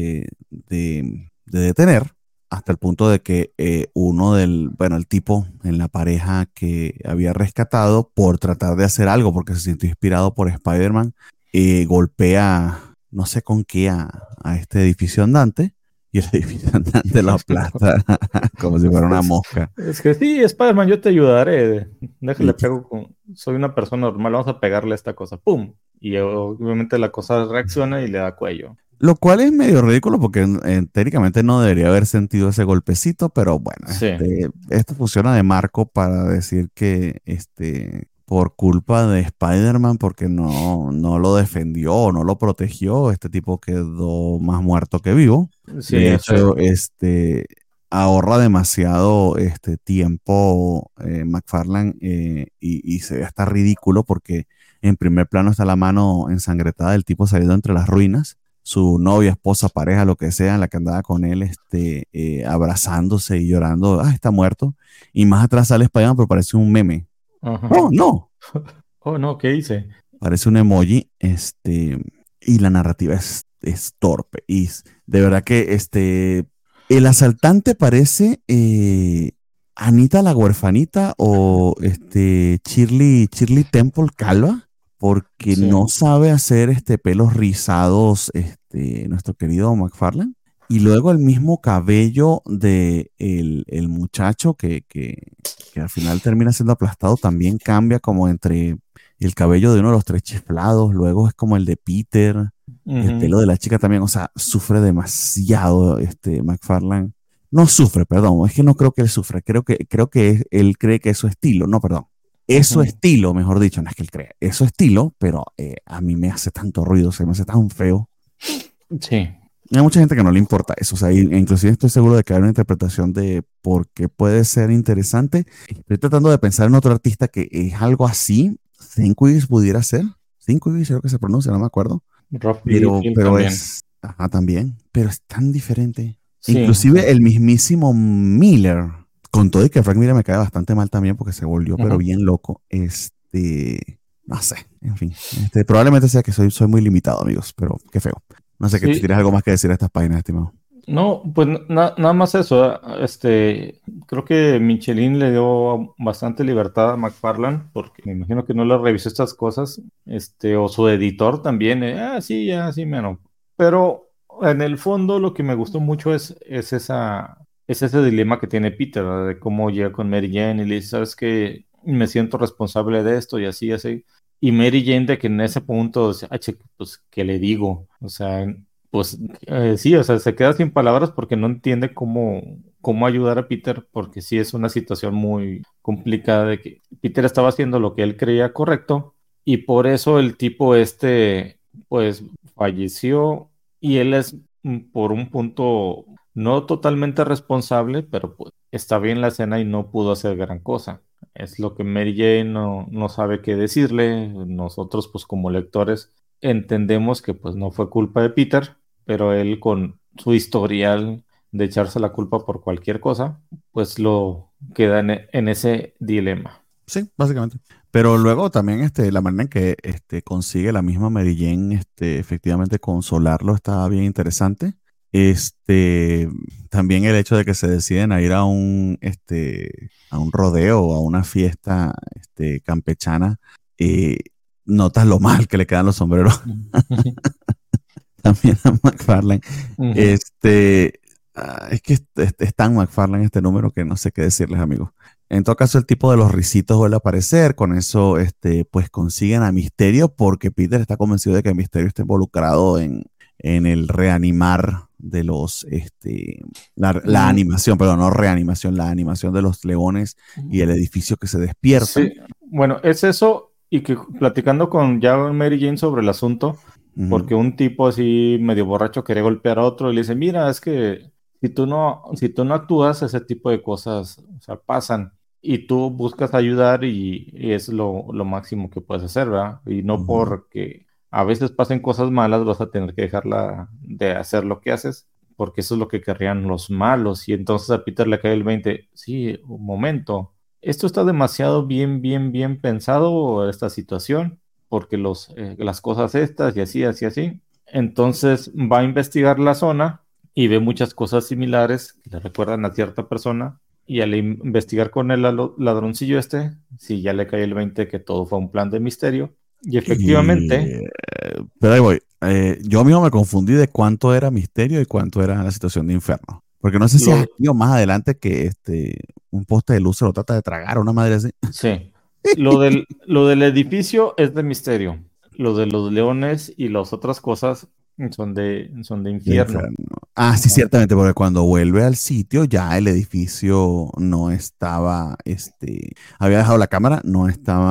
detener, hasta el punto de que el tipo en la pareja que había rescatado, por tratar de hacer algo, porque se sintió inspirado por Spider-Man, golpea, no sé con qué, a este edificio andante, y el edificio andante lo aplasta como si fuera una mosca. Es que sí, Spider-Man, yo te ayudaré. Déjale, soy una persona normal, vamos a pegarle a esta cosa, ¡pum! Y obviamente la cosa reacciona y le da cuello. Lo cual es medio ridículo, porque técnicamente no debería haber sentido ese golpecito, pero bueno, sí. Esto funciona de marco para decir que por culpa de Spider-Man, porque no lo defendió o no lo protegió, este tipo quedó más muerto que vivo. Sí, de hecho, ahorra demasiado tiempo McFarlane, y se ve hasta ridículo, porque en primer plano está la mano ensangrentada del tipo saliendo entre las ruinas, su novia, esposa, pareja, lo que sea, la que andaba con él, abrazándose y llorando, está muerto. Y más atrás sale Spider-Man, pero parece un meme. Ajá. ¡Oh, no! ¡Oh, no! ¿Qué hice? Parece un emoji, y la narrativa es torpe. Y de verdad que el asaltante parece Anita la huerfanita, o Shirley Temple calva, porque Sí. no sabe hacer pelos rizados, nuestro querido McFarlane. Y luego el mismo cabello de el muchacho que al final termina siendo aplastado también cambia, como entre el cabello de uno de los tres chiflados, luego es como el de Peter, el pelo de la chica también. O sea, sufre demasiado McFarlane. No sufre, perdón, es que no creo que él sufra, creo que él cree que es su estilo, no, perdón. Es su estilo, mejor dicho, no es que él cree, es su estilo, pero a mí me hace tanto ruido, se me hace tan feo. Sí. Hay mucha gente que no le importa eso, o sea, inclusive estoy seguro de que hay una interpretación de por qué puede ser interesante. Estoy tratando de pensar en otro artista que es algo así. Sienkiewicz pudiera ser. Sienkiewicz creo que se pronuncia, no me acuerdo. Pero también. también. Pero es tan diferente. Sí, Inclusive el mismísimo Miller, con todo y que Frank Miller me cae bastante mal también porque se volvió pero bien loco, no sé, en fin, probablemente sea que soy muy limitado, amigos, pero qué feo. No sé, que sí. si tienes algo más que decir a estas páginas, estimado. No, pues nada más eso. Creo que Michelin le dio bastante libertad a McFarlane, porque me imagino que no le revisó estas cosas, o su editor también, sí, ya, sí, menos. Pero en el fondo lo que me gustó mucho es ese dilema que tiene Peter, ¿verdad? De cómo llega con Mary Jane y le dice, ¿sabes qué? Me siento responsable de esto y así, así. Y Mary Jane de que en ese punto, dice, pues, ¿qué le digo? O sea, pues sí, o sea, se queda sin palabras porque no entiende cómo ayudar a Peter, porque sí es una situación muy complicada de que Peter estaba haciendo lo que él creía correcto y por eso el tipo pues falleció y él es por un punto no totalmente responsable, pero pues está bien la escena y no pudo hacer gran cosa. Es lo que Mary Jane no sabe qué decirle. Nosotros, pues como lectores, entendemos que pues no fue culpa de Peter, pero él con su historial de echarse la culpa por cualquier cosa, pues lo queda en ese dilema. Sí, básicamente. Pero luego también la manera en que consigue la misma Mary Jane efectivamente consolarlo está bien interesante. También el hecho de que se deciden a ir a un rodeo o a una fiesta campechana, eh, notas lo mal que le quedan los sombreros también a McFarlane. Ujú. Es que es tan McFarlane este número que no sé qué decirles, amigos. En todo caso, el tipo de los risitos vuelve a aparecer. Con eso, pues consiguen a Misterio porque Peter está convencido de que Misterio está involucrado en el reanimar de la animación, perdón, no reanimación, la animación de los leones y el edificio que se despierta. Sí, bueno, es eso y que platicando con ya Mary Jane sobre el asunto, porque un tipo así medio borracho quería golpear a otro y le dice, mira, es que si tú no actúas, ese tipo de cosas, o sea, pasan y tú buscas ayudar y es lo máximo que puedes hacer, ¿verdad? Y no porque a veces pasen cosas malas, vas a tener que dejarla de hacer lo que haces, porque eso es lo que querrían los malos. Y entonces a Peter le cae el 20, sí, un momento, esto está demasiado bien pensado, esta situación, porque las cosas estas y así, así, así. Entonces va a investigar la zona y ve muchas cosas similares que le recuerdan a cierta persona. Y al investigar con el ladroncillo sí ya le cae el 20 que todo fue un plan de Misterio. Y efectivamente, Pero ahí voy. Yo mismo me confundí de cuánto era Misterio y cuánto era la situación de Inferno. Porque no sé si es aquí o más adelante que un poste de luz se lo trata de tragar o una madre así. sí, lo del edificio es de Misterio. Lo de los leones y las otras cosas son de De Infierno. Inferno. Ah, sí, ciertamente, porque cuando vuelve al sitio ya el edificio no estaba, había dejado la cámara, no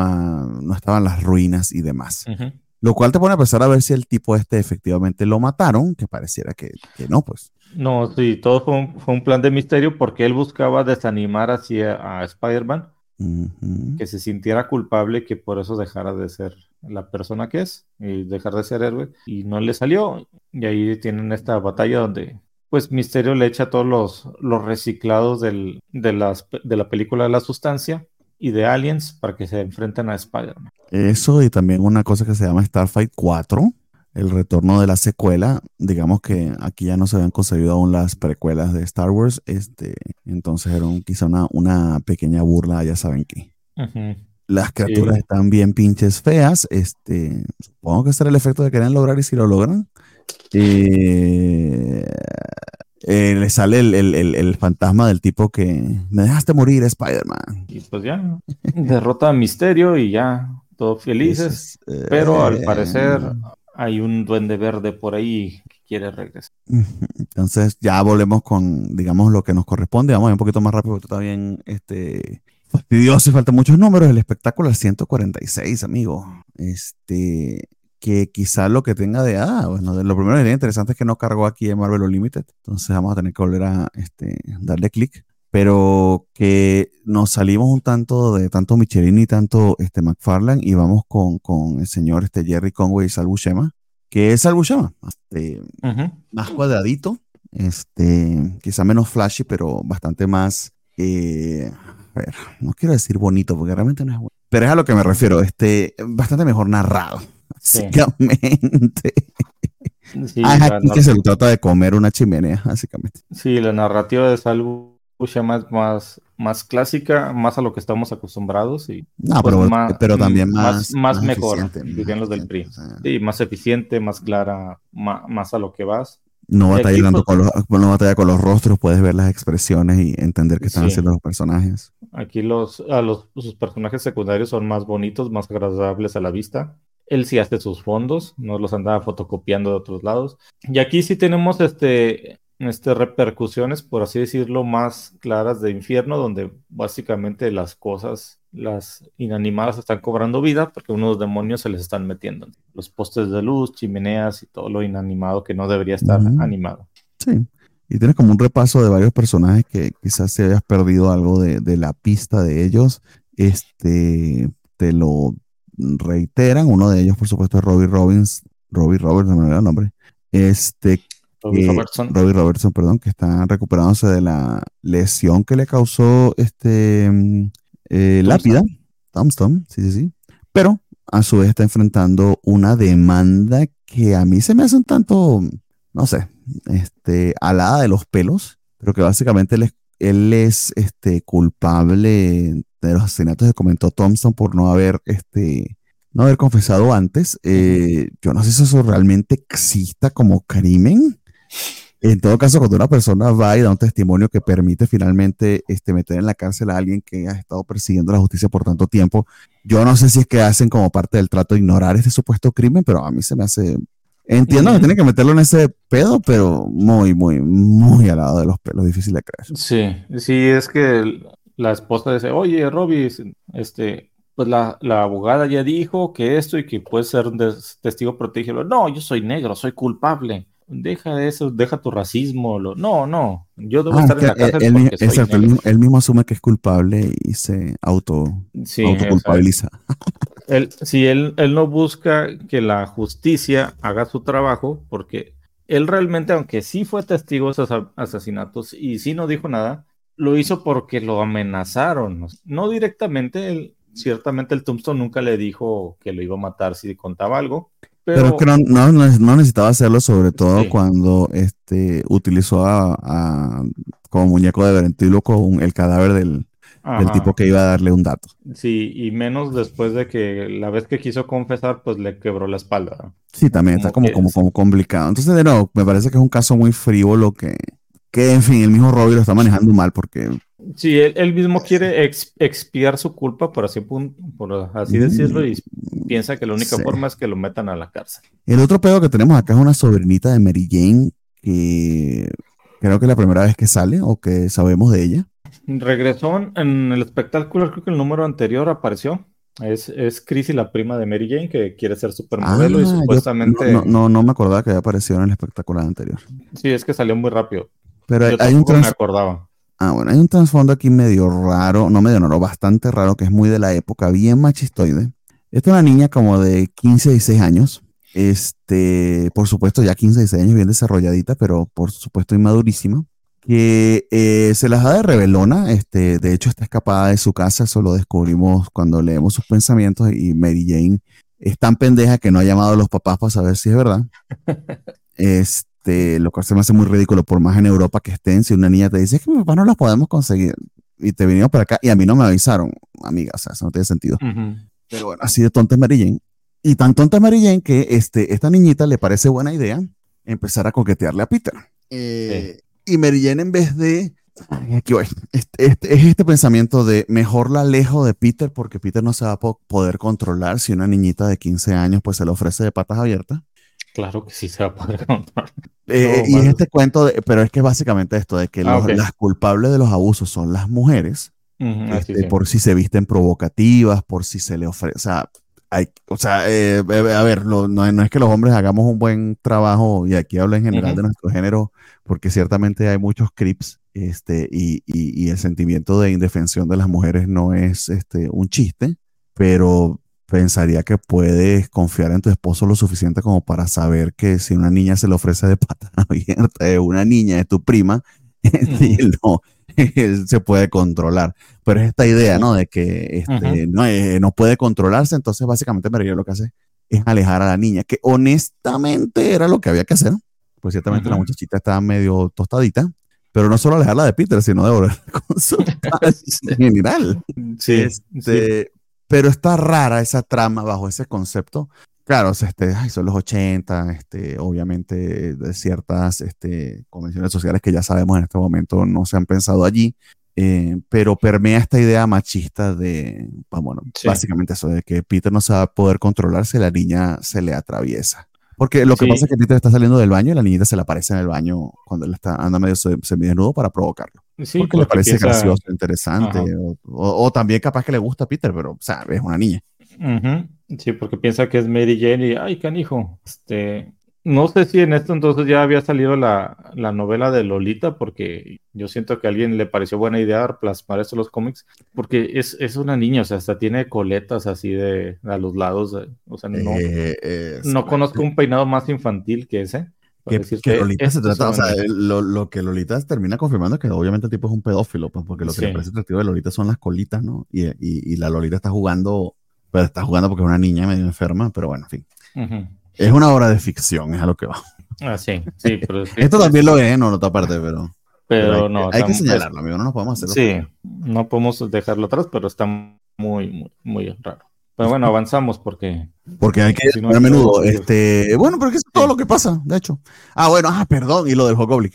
estaban las ruinas y demás. Ujú. Lo cual te pone a pensar a ver si el tipo efectivamente lo mataron, que pareciera que no, pues. No, sí, todo fue un plan de Misterio porque él buscaba desanimar así a Spider-Man, Ujú. que se sintiera culpable, que por eso dejara de ser la persona que es y dejar de ser héroe. Y no le salió. Y ahí tienen esta batalla donde pues Misterio le echa todos los reciclados de la película de la sustancia y de Aliens para que se enfrenten a Spider-Man. Eso y también una cosa que se llama Starfight 4, el retorno de la secuela. Digamos que aquí ya no se habían concebido aún las precuelas de Star Wars, entonces era quizá una pequeña burla, ya saben qué. Ujú. Las criaturas Sí. están bien pinches feas, supongo que será el efecto que querían lograr y si lo logran. Le sale el fantasma del tipo que me dejaste morir, Spider-Man. Y pues ya, derrota a Misterio y ya, todos felices. Pero al parecer hay un duende verde por ahí que quiere regresar. Entonces ya volvemos con, digamos, lo que nos corresponde. Vamos a ir un poquito más rápido porque está bien fastidioso y faltan muchos números. El espectáculo es 146, amigo. Que quizá lo que tenga bueno, lo primero que tiene interesante es que no cargó aquí en Marvel Unlimited. Entonces vamos a tener que volver a darle clic. Pero que nos salimos un tanto de tanto Michelin y tanto McFarlane y vamos con el señor Jerry Conway y Sal Buscema, que es Sal Buscema, Ujú. más cuadradito, quizá menos flashy, pero bastante más, a ver, no quiero decir bonito, porque realmente no es bonito, pero es a lo que me refiero, bastante mejor narrado, Sí, básicamente. sí, Es aquí que se le trata de comer una chimenea, básicamente. sí, la narrativa de Salvo más clásica, más a lo que estamos acostumbrados y No, pues pero también más más mejor, eficiente, más dirían los del eficiente. PRI. O sea, Sí, más eficiente, más clara, más a lo que vas. no Y batalla aquí, tanto pues, no batalla con los rostros, puedes ver las expresiones y entender qué están sí, haciendo los personajes. aquí sus personajes secundarios son más bonitos, más agradables a la vista. Él sí hace sus fondos, no los andaba fotocopiando de otros lados. Y aquí sí tenemos repercusiones, por así decirlo, más claras de infierno, donde básicamente las cosas, las inanimadas están cobrando vida porque unos demonios se les están metiendo. Los postes de luz, chimeneas y todo lo inanimado que no debería estar Ujú. animado. Sí. Y tienes como un repaso de varios personajes que quizás se hayas perdido algo de la pista de ellos. Te lo reiteran. Uno de ellos, por supuesto, es Robbie Roberts, no me olvidó el nombre. Este, Robbie Robertson. Robbie Robertson, perdón, que está recuperándose de la lesión que le causó Lápida, Tombstone, sí, sí, sí. Pero a su vez está enfrentando una demanda que a mí se me hace un tanto, no sé, alada de los pelos, pero que básicamente él es culpable de los asesinatos que comentó Thompson por no haber confesado antes. Yo no sé si eso realmente exista como crimen. En todo caso, cuando una persona va y da un testimonio que permite finalmente meter en la cárcel a alguien que ha estado persiguiendo la justicia por tanto tiempo, yo no sé si es que hacen como parte del trato ignorar este supuesto crimen, pero a mí se me hace. Entiendo que tienen que meterlo en ese pedo, pero muy, muy, muy al lado de los pelos, difícil de creer. Sí, es que la esposa dice, oye, Robbie, pues la abogada ya dijo que esto y que puede ser testigo protegido. No, yo soy negro, soy culpable. Deja eso, deja tu racismo. No, yo debo Es estar que en la cárcel porque soy exacto, negro. él mismo asume que es culpable y se Sí, o sea, autoculpabiliza. él no busca que la justicia haga su trabajo, porque él realmente, aunque sí fue testigo de esos asesinatos y sí no dijo nada, lo hizo porque lo amenazaron. No directamente, ciertamente el Tombstone nunca le dijo que lo iba a matar si contaba algo, Pero es que pero no necesitaba hacerlo, sobre todo sí, cuando utilizó como muñeco de ventríloco el cadáver del tipo ajá, que iba a darle un dato. sí, y menos después de que la vez que quiso confesar, pues le quebró la espalda, ¿no? Sí, también está Como que como complicado. Entonces, de nuevo, me parece que es un caso muy frívolo que en fin, el mismo Robbie lo está manejando mal porque sí, él mismo quiere expiar su culpa, por así decirlo, y piensa que la única sí. forma es que lo metan a la cárcel. El otro pedo que tenemos acá es una sobrinita de Mary Jane que creo que es la primera vez que sale o que sabemos de ella. Regresó en el espectáculo, creo que el número anterior apareció. Es Chrissy, la prima de Mary Jane, que quiere ser supermodelo y Yo supuestamente, no me acordaba que había aparecido en el espectacular anterior. sí, es que salió muy rápido. Pero Yo hay tampoco me acordaba. bueno, hay un trasfondo aquí medio raro, no medio raro, bastante raro, que es muy de la época, bien machistoide. Esta es una niña como de 15, 16 años. Por supuesto, ya 15, 16 años, bien desarrolladita, pero por supuesto inmadurísima. Que se las da de rebelona. De hecho, está escapada de su casa. Eso lo descubrimos cuando leemos sus pensamientos. Y Mary Jane es tan pendeja que no ha llamado a los papás para saber si es verdad. Lo cual se me hace muy ridículo, por más en Europa que estén. Si una niña te dice es que mis papás no las podemos conseguir y te vinimos para acá y a mí no me avisaron, amiga, o sea, eso no tiene sentido. Ujú. Pero bueno, así de tonta es Mary Jane. Y tan tonta es Mary Jane que esta niñita le parece buena idea empezar a coquetearle a Peter. Sí. Y Mary Jane, en vez de. Aquí voy. Es este pensamiento de mejor la alejo de Peter porque Peter no se va a poder controlar si una niñita de 15 años pues se le ofrece de patas abiertas. Claro que sí se va a poder contar. Y es este cuento, pero es que básicamente esto de que Ok. las culpables de los abusos son las mujeres, Ujú, así sí. por si se visten provocativas, por si se le ofrece, o sea, a ver, no es que los hombres hagamos un buen trabajo, y aquí hablo en general de nuestro género, porque ciertamente hay muchos creeps, y el sentimiento de indefensión de las mujeres no es un chiste, pero pensaría que puedes confiar en tu esposo lo suficiente como para saber que si una niña se le ofrece de pata abierta, es una niña, es tu prima, y él no, él se puede controlar. Pero es esta idea, ¿no? De que no puede controlarse, entonces básicamente Mary Jane lo que hace es alejar a la niña, que honestamente era lo que había que hacer. Pues ciertamente la muchachita estaba medio tostadita, pero no solo alejarla de Peter, sino de volver con su padre en general. Sí, Pero está rara esa trama bajo ese concepto. Claro, o sea, son los 80, obviamente de ciertas convenciones sociales que ya sabemos en este momento no se han pensado allí, pero permea esta idea machista de, bueno, básicamente eso, de que Peter no se va a poder controlarse, la niña se le atraviesa. Porque lo que pasa es que Peter está saliendo del baño y la niñita se le aparece en el baño cuando él anda medio semidesnudo para provocarlo. Sí, porque le parece gracioso, interesante, o también capaz que le gusta a Peter, pero, o sea, es una niña. Sí, porque piensa que es Mary Jane y, ay, canijo, no sé si en esto entonces ya había salido la novela de Lolita, porque yo siento que a alguien le pareció buena idea plasmar esto en los cómics, porque es una niña, o sea, hasta tiene coletas así a los lados, o sea, no conozco un peinado más infantil que ese. Que Lolita se trata, o sea, lo que Lolita termina confirmando es que obviamente el tipo es un pedófilo, pues, porque lo que le parece atractivo de Lolita son las colitas, ¿no? Y la Lolita está jugando, pero está jugando porque es una niña medio enferma, pero bueno, en fin. Es una obra de ficción, es a lo que va. Sí, pero esto también lo es, no, en otra parte, pero no. Hay que señalarlo, amigo, no nos podemos hacerlo. Sí, no podemos dejarlo atrás, pero está muy, muy, muy raro. Pero bueno, avanzamos porque hay que ir a menudo. Bueno, pero es que es todo lo que pasa, de hecho. Perdón, y lo del Hobgoblin.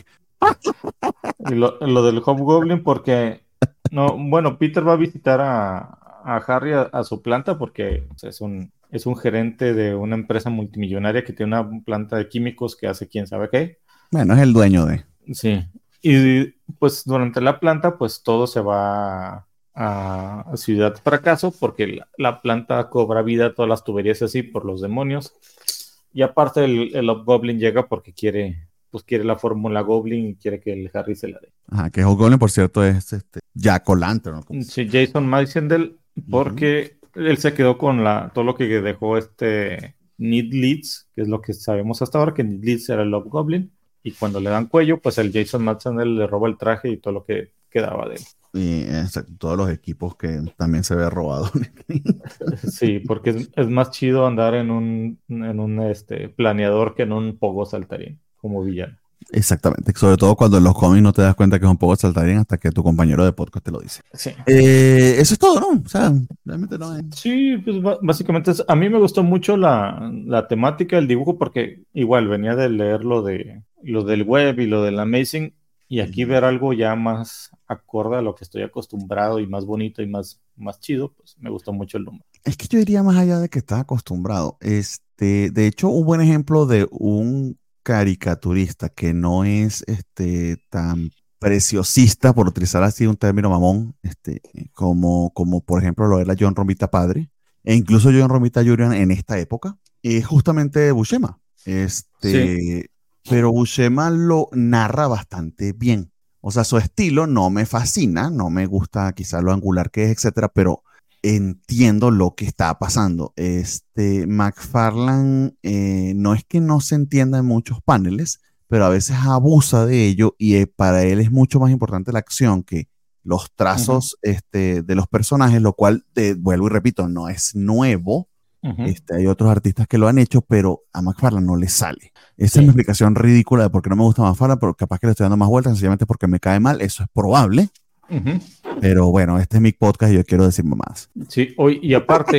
Y lo del Hobgoblin porque Peter va a visitar a Harry a su planta porque es un gerente de una empresa multimillonaria que tiene una planta de químicos que hace quién sabe qué. Bueno, es el dueño de. Sí. Y pues durante la planta, pues todo se va a Ciudad Fracaso porque la planta cobra vida, todas las tuberías así por los demonios. Y aparte el Hobgoblin llega porque quiere la fórmula Goblin y quiere que el Harry se la dé. Ajá, que Hobgoblin, por cierto, es Jack O'Lantern, ¿no? Sí, Jason Madisendel, porque él se quedó con todo lo que dejó Ned Leeds, que es lo que sabemos hasta ahora, que Ned Leeds era el Hobgoblin, y cuando le dan cuello, pues el Jason Madisendel le roba el traje y todo lo que quedaba de él. Y todos los equipos que también se ve robado. Sí, porque es más chido andar en un planeador que en un pogo saltarín como villano. Exactamente, sobre todo cuando en los cómics no te das cuenta que es un poco saltarín hasta que tu compañero de podcast te lo dice. Sí. Eso es todo, ¿no? O sea, realmente no es. Sí, pues básicamente a mí me gustó mucho la temática, el dibujo, porque igual venía de leer lo del web y lo del Amazing, y aquí ver algo ya más acorde a lo que estoy acostumbrado y más bonito y más chido, pues me gustó mucho el número. Es que yo diría más allá de que estás acostumbrado. De hecho, un buen ejemplo de un caricaturista que no es tan preciosista, por utilizar así un término mamón, como por ejemplo lo era John Romita padre, e incluso John Romita Jr. en esta época, es justamente Buscema. Sí. Pero Buscema lo narra bastante bien. O sea, su estilo no me fascina, no me gusta quizá lo angular que es, etcétera, pero entiendo lo que está pasando. McFarlane no es que no se entienda en muchos paneles, pero a veces abusa de ello y para él es mucho más importante la acción que los trazos de los personajes, lo cual, vuelvo y repito, no es nuevo. Hay otros artistas que lo han hecho, pero a McFarlane no le sale. Esa es mi explicación ridícula de por qué no me gusta McFarlane, pero capaz que le estoy dando más vueltas, sencillamente porque me cae mal, eso es probable. Pero bueno, este es mi podcast y yo quiero decir más. Sí, y aparte,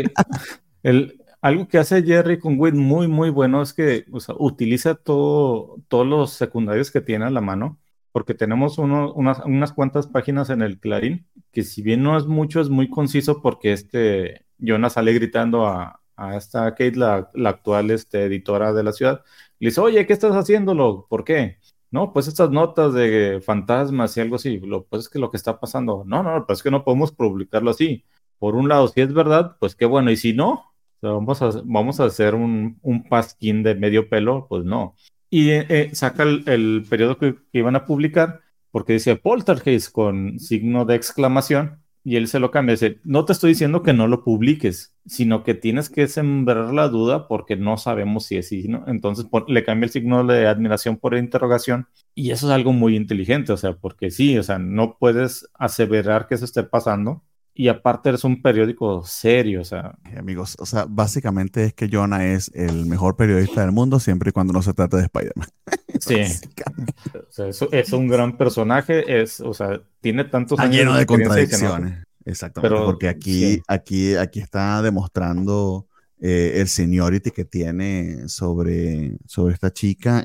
algo que hace Jerry Conway muy, muy bueno es que utiliza todos los secundarios que tiene a la mano, porque tenemos unas cuantas páginas en el Clarín, que si bien no es mucho, es muy conciso porque Jonas sale gritando a esta Kate, la actual editora de la ciudad, le dice, oye, ¿qué estás haciéndolo? ¿Por qué? No, pues estas notas de fantasmas y algo así, pues es que lo que está pasando, no, pues es que no podemos publicarlo así. Por un lado, si es verdad, pues qué bueno, y si no, vamos a hacer un pasquín de medio pelo, pues no. Y saca el periodo que iban a publicar, porque dice Poltergeist con signo de exclamación, Y él se lo cambia. Dice, no te estoy diciendo que no lo publiques, sino que tienes que sembrar la duda porque no sabemos si es así, ¿no? Entonces le cambia el signo de admiración por interrogación. Y eso es algo muy inteligente, o sea, porque sí, o sea, no puedes aseverar que eso esté pasando. Y aparte eres un periódico serio, o sea. Amigos, o sea, básicamente es que Jonah es el mejor periodista del mundo siempre y cuando no se trate de Spider-Man. Sí. O sea, es un gran personaje, o sea, tiene tantos años lleno de experiencia y contradicciones. Exactamente, pero, porque sí. aquí está demostrando el seniority que tiene sobre esta chica,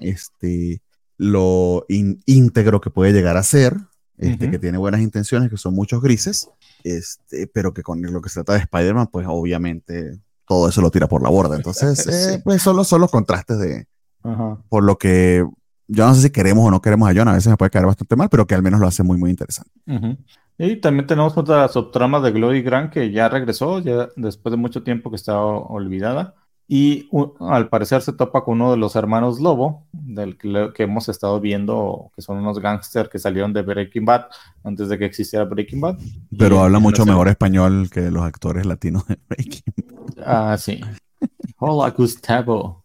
lo íntegro que puede llegar a ser, que tiene buenas intenciones, que son muchos grises, pero que con lo que se trata de Spider-Man, pues obviamente todo eso lo tira por la borda. Entonces, Sí. pues son los contrastes Ajá. por lo que yo no sé si queremos o no queremos a John, a veces me puede caer bastante mal, pero que al menos lo hace muy, muy interesante. Ujú. Y también tenemos otra subtrama de Glory Grant que ya regresó, ya después de mucho tiempo que estaba olvidada. Y al parecer se topa con uno de los hermanos Lobo, del que hemos estado viendo, que son unos gángsters que salieron de Breaking Bad antes de que existiera Breaking Bad. Pero habla empiezan mucho a hacer- mejor español que los actores latinos de Breaking Bad. Ah, sí. Hola, Gustavo.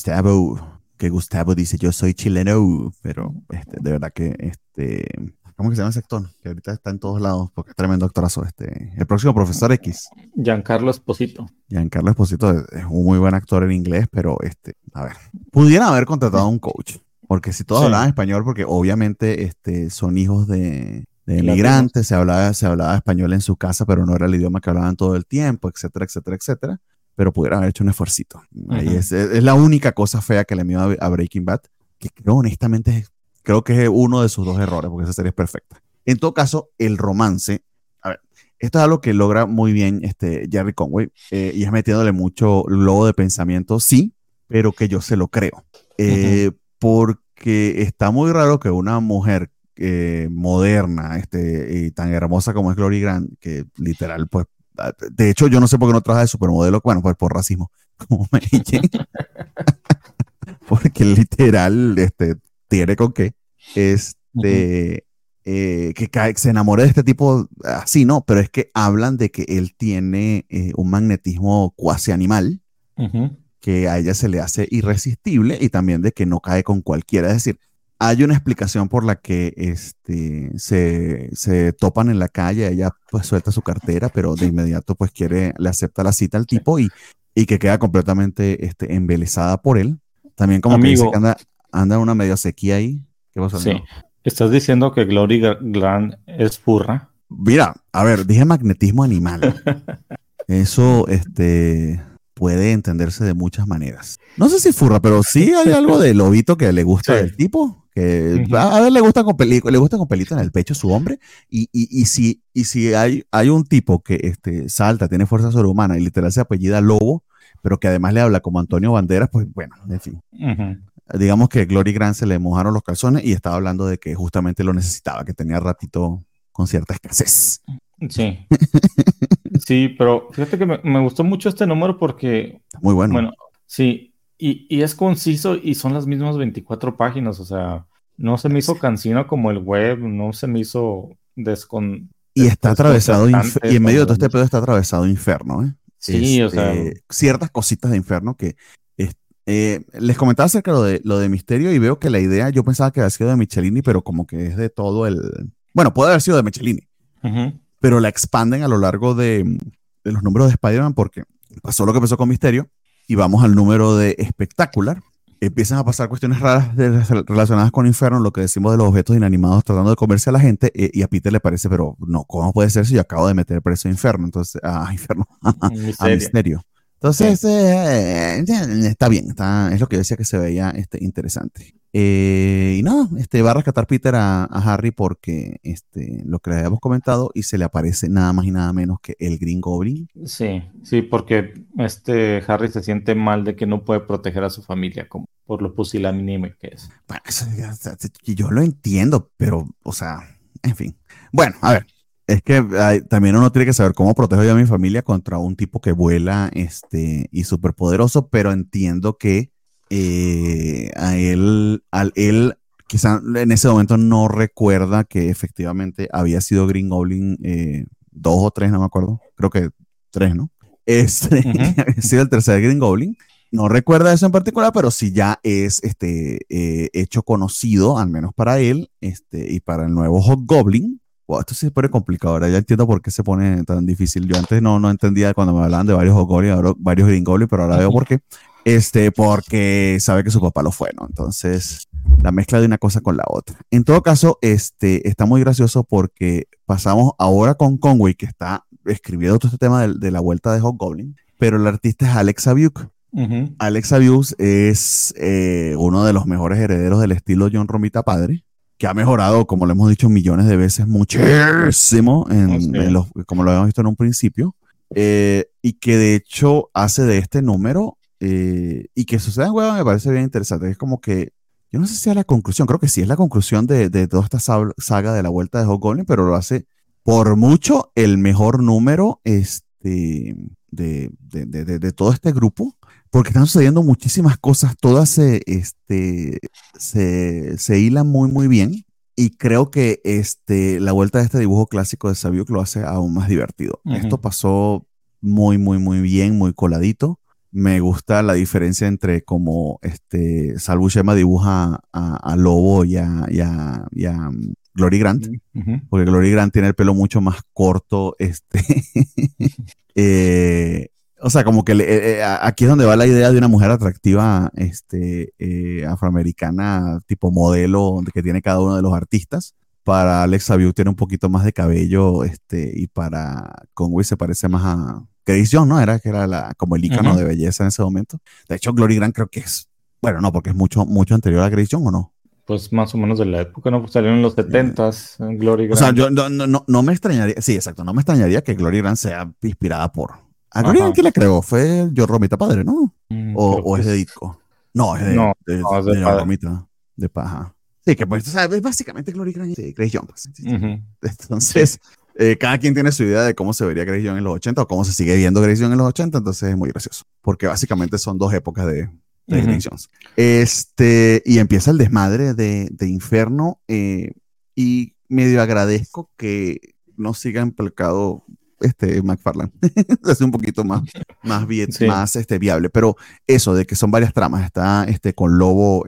Gustavo dice, yo soy chileno, pero de verdad que, ¿cómo que se llama ese actor? Que ahorita está en todos lados, porque es tremendo actorazo, el próximo Profesor X. Giancarlo Esposito. Giancarlo Esposito es un muy buen actor en inglés, pero, a ver, pudieran haber contratado a un coach, porque si todos Sí. hablaban español, porque obviamente, son hijos de Latinos. emigrantes, se hablaba español en su casa, pero no era el idioma que hablaban todo el tiempo, etcétera, etcétera, etcétera. Pero pudieran haber hecho un esfuercito. Ahí Ujú. es la única cosa fea que le miro a Breaking Bad, que creo honestamente, creo que es uno de sus dos errores, porque esa serie es perfecta. En todo caso, el romance, a ver, esto es algo que logra muy bien Jerry Conway, y es metiéndole mucho globo de pensamiento, sí, pero que yo se lo creo. Porque está muy raro que una mujer moderna, y tan hermosa como es Glory Grant, que literal, pues, de hecho, yo no sé por qué no trabaja de supermodelo, bueno, pues por racismo, como Mary Jane. Porque literal, tiene con qué, que se enamore de este tipo así, ¿no? Pero es que hablan de que él tiene un magnetismo cuasi animal, que a ella se le hace irresistible, y también de que no cae con cualquiera. Es decir, hay una explicación por la que se topan en la calle, ella pues suelta su cartera, pero de inmediato pues le acepta la cita al tipo, y que queda completamente embelesada por él. También como que dice Amigo. que anda una medio sequía ahí. ¿Qué pasa, Sí. amigo? ¿Estás diciendo que Glory Grant es furra? Mira, a ver, dije magnetismo animal. Eso, puede entenderse de muchas maneras. No sé si furra, pero sí hay algo de lobito que le gusta del tipo. Que a ver, le gusta con pelito en el pecho su hombre. Y si hay un tipo que salta, tiene fuerza sobrehumana y literal se apellida Lobo, pero que además le habla como Antonio Banderas, pues bueno, en fin. Digamos que Glory Grant se le mojaron los calzones y estaba hablando de que justamente lo necesitaba, que tenía ratito con cierta escasez. Sí. Sí, pero fíjate que me gustó mucho este número porque, Muy bueno. bueno, sí, y es conciso y son las mismas 24 páginas, o sea, no se me hizo cansino como el web, no se me hizo y está atravesado, y en medio de todo este como... pedo está atravesado Inferno, ¿eh? Sí, o sea, ciertas cositas de Inferno que les comentaba acerca de lo de Misterio, y veo que la idea, yo pensaba que había sido de Michelini, pero como que es de todo bueno, puede haber sido de Michelini, pero la expanden a lo largo de los números de Spider-Man, porque pasó lo que pasó con Misterio, y vamos al número de Spectacular. Empiezan a pasar cuestiones raras relacionadas con Inferno, lo que decimos de los objetos inanimados tratando de comerse a la gente, y a Peter le parece, pero no, ¿cómo puede ser si yo acabo de meter preso a Inferno? Entonces, a Misterio. Entonces, sí. Está bien, es lo que yo decía, que se veía interesante. Y nada, va a rescatar Peter a Harry porque lo que le habíamos comentado, y se le aparece nada más y nada menos que el Green Goblin. Sí, sí, porque Harry se siente mal de que no puede proteger a su familia, como por lo pusilánime que es. Bueno, yo lo entiendo, pero, o sea, en fin. Bueno, a ver. Es que también uno tiene que saber cómo protejo yo a mi familia contra un tipo que vuela y súper poderoso, pero entiendo que él quizá en ese momento no recuerda que efectivamente había sido Green Goblin 2 o 3, no me acuerdo, creo que 3, ¿no? Ha sido el tercer Green Goblin. No recuerda eso en particular, pero sí ya es hecho conocido, al menos para él, y para el nuevo Hobgoblin. Wow, esto sí se pone complicado, ahora ya entiendo por qué se pone tan difícil. Yo antes no entendía cuando me hablaban de varios Hobgoblins, varios Green Goblins, pero ahora veo por qué. Porque sabe que su papá lo fue, ¿no? Entonces, la mezcla de una cosa con la otra. En todo caso, está muy gracioso porque pasamos ahora con Conway, que está escribiendo todo este tema de la vuelta de Hobgoblin, pero el artista es Alex Abiuk. Alex Abiuk es uno de los mejores herederos del estilo John Romita padre, que ha mejorado, como lo hemos dicho millones de veces, muchísimo, como lo habíamos visto en un principio, y que de hecho hace de este número, y que suceda en hueva me parece bien interesante. Es como que, yo no sé si es la conclusión, creo que sí es la conclusión de toda esta saga de la vuelta de Hobgoblin, pero lo hace por mucho el mejor número de todo este grupo, porque están sucediendo muchísimas cosas, todas se hilan muy, muy bien, y creo que la vuelta de este dibujo clásico de Sabiuk lo hace aún más divertido. Esto pasó muy, muy, muy bien, muy coladito. Me gusta la diferencia entre cómo Sal Buscema dibuja a Lobo y a Glory Grant, porque Glory Grant tiene el pelo mucho más corto, o sea, como que aquí es donde va la idea de una mujer atractiva, afroamericana, tipo modelo, que tiene cada uno de los artistas. Para Alex Abiuk tiene un poquito más de cabello, y para Conway se parece más a Grace Jones, ¿no? Era como el ícono de belleza en ese momento. De hecho, Glory Grant creo que es, bueno, no, porque es mucho, mucho anterior a Grace Jones, ¿o no? Pues más o menos de la época, ¿no? Pues salieron en los 70s, Glory Grant. O sea, yo no me extrañaría, sí, exacto, no me extrañaría que Glory Grant sea inspirada por... ¿A Glory Grant quién le creó? Fue John Romita padre, ¿no? ¿O es de Ditko? No, es de John Romita, de paja. Sí, que pues, o sea, es básicamente Glory Grant y Grace Jones. Entonces, cada quien tiene su idea de cómo se vería Grace Jones en los 80 o cómo se sigue viendo Grace Jones en los 80, entonces es muy gracioso, porque básicamente son dos épocas de Grace Jones. Y empieza el desmadre de Inferno, y medio agradezco que no siga empalcado McFarlane. Es un poquito más viable, pero eso de que son varias tramas, está con Lobo,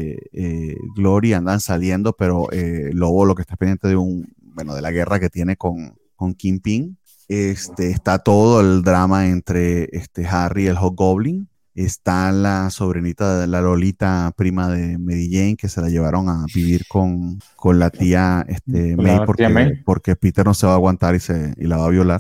Glory andan saliendo, pero Lobo lo que está pendiente de la guerra que tiene con Kingpin, está todo el drama entre Harry y el Hobgoblin. Está la sobrinita de la Lolita, prima de Mary Jane, que se la llevaron a vivir con la tía May, porque Peter no se va a aguantar y la va a violar.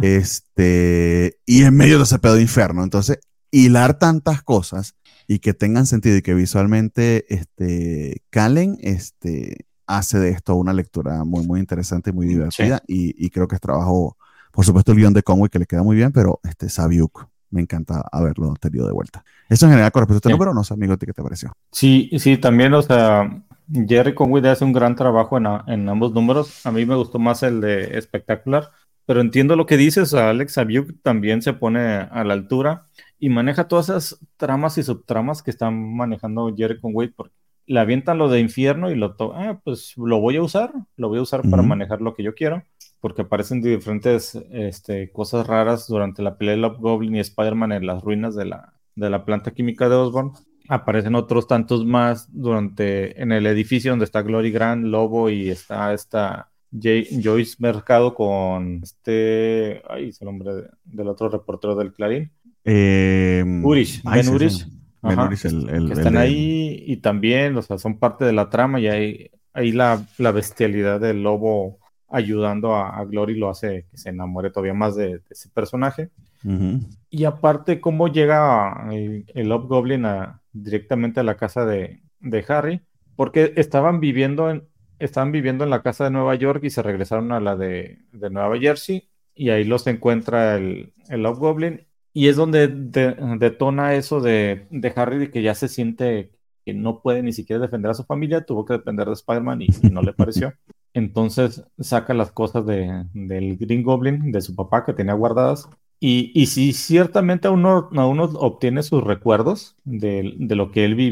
Y en medio de ese pedo de Inferno. Entonces, hilar tantas cosas y que tengan sentido y que visualmente calen, hace de esto una lectura muy, muy interesante y muy divertida. Y creo que es trabajo, por supuesto, el guión de Conway, que le queda muy bien, pero Sabiuk, me encanta haberlo tenido de vuelta. Eso en general con respecto a este número, no sé, amigo, ¿qué te pareció? Sí, también, o sea, Jerry Conway hace un gran trabajo en ambos números. A mí me gustó más el de Espectacular, pero entiendo lo que dices. Alex Abiuk también se pone a la altura y maneja todas esas tramas y subtramas que están manejando Jerry Conway, porque le avientan lo de Infierno y pues lo voy a usar para manejar lo que yo quiero, porque aparecen diferentes cosas raras durante la pelea de Hobgoblin y Spider-Man en las ruinas de la planta química de Osborn. Aparecen otros tantos más en el edificio donde está Glory Grant, Lobo, y está esta Joyce Mercado con ay, es el nombre del otro reportero del Clarín. Urich, Ben Urich. Que están ahí y también, o sea, son parte de la trama, y ahí la bestialidad del Lobo ayudando a Glory lo hace que se enamore todavía más de ese personaje. Y aparte, cómo llega el Hobgoblin directamente a la casa de Harry, porque estaban viviendo en la casa de Nueva York y se regresaron a la de Nueva Jersey, y ahí los encuentra el Hobgoblin, y es donde detona eso de Harry, de que ya se siente que no puede ni siquiera defender a su familia, tuvo que depender de Spider-Man y no le pareció. Entonces saca las cosas del Green Goblin, de su papá, que tenía guardadas. Y sí, ciertamente uno obtiene sus recuerdos de lo que él vivió,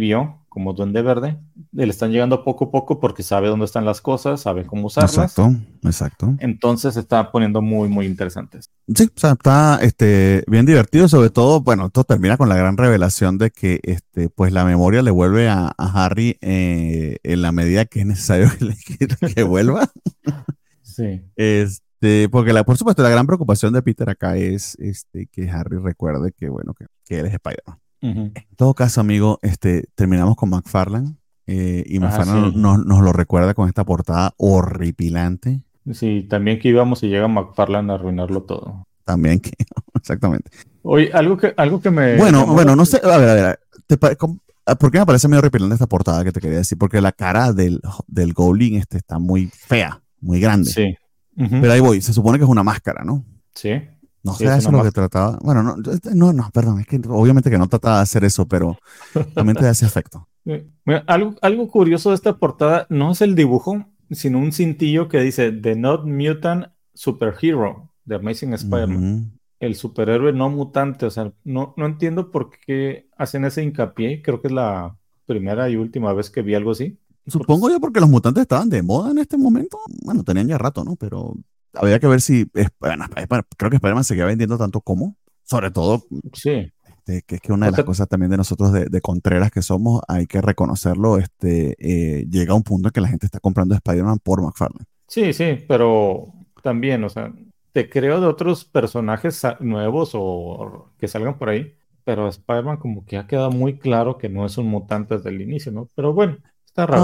como Duende Verde. Le están llegando poco a poco porque sabe dónde están las cosas, sabe cómo usarlas. Exacto. Entonces se está poniendo muy, muy interesante. Sí, o sea, está bien divertido, sobre todo, bueno, esto termina con la gran revelación de que pues la memoria le vuelve a Harry en la medida que es necesario que vuelva. Sí. Porque por supuesto la gran preocupación de Peter acá es que Harry recuerde que, bueno, que él es Spider-Man. Uh-huh. En todo caso, amigo, terminamos con McFarlane y McFarlane sí. nos lo recuerda con esta portada horripilante. Sí, también que íbamos y llega McFarlane a arruinarlo todo. También que, exactamente. Oye, algo que me... Bueno, no sé, a ver, ¿por qué me parece medio horripilante esta portada que te quería decir? Porque la cara del Goblin está muy fea, muy grande. Sí. Uh-huh. Pero ahí voy, se supone que es una máscara, ¿no? Sí. No sé, eso es lo que trataba. Bueno, no, perdón, es que obviamente que no trataba de hacer eso, pero también te da ese efecto. Mira, algo curioso de esta portada no es el dibujo, sino un cintillo que dice The Not Mutant Superhero, The Amazing Spider-Man. Uh-huh. El superhéroe no mutante, o sea, no entiendo por qué hacen ese hincapié. Creo que es la primera y última vez que vi algo así. Supongo yo porque los mutantes estaban de moda en este momento. Bueno, tenían ya rato, ¿no? Pero había que ver si, bueno, creo que Spider-Man seguía vendiendo tanto como, sobre todo, sí. Que es que una de las cosas también de nosotros de contreras que somos, hay que reconocerlo, llega a un punto en que la gente está comprando Spider-Man por McFarlane. Sí, pero también, o sea, te creo de otros personajes nuevos o que salgan por ahí, pero Spider-Man como que ha quedado muy claro que no es un mutante desde el inicio, ¿no? Pero bueno, está raro.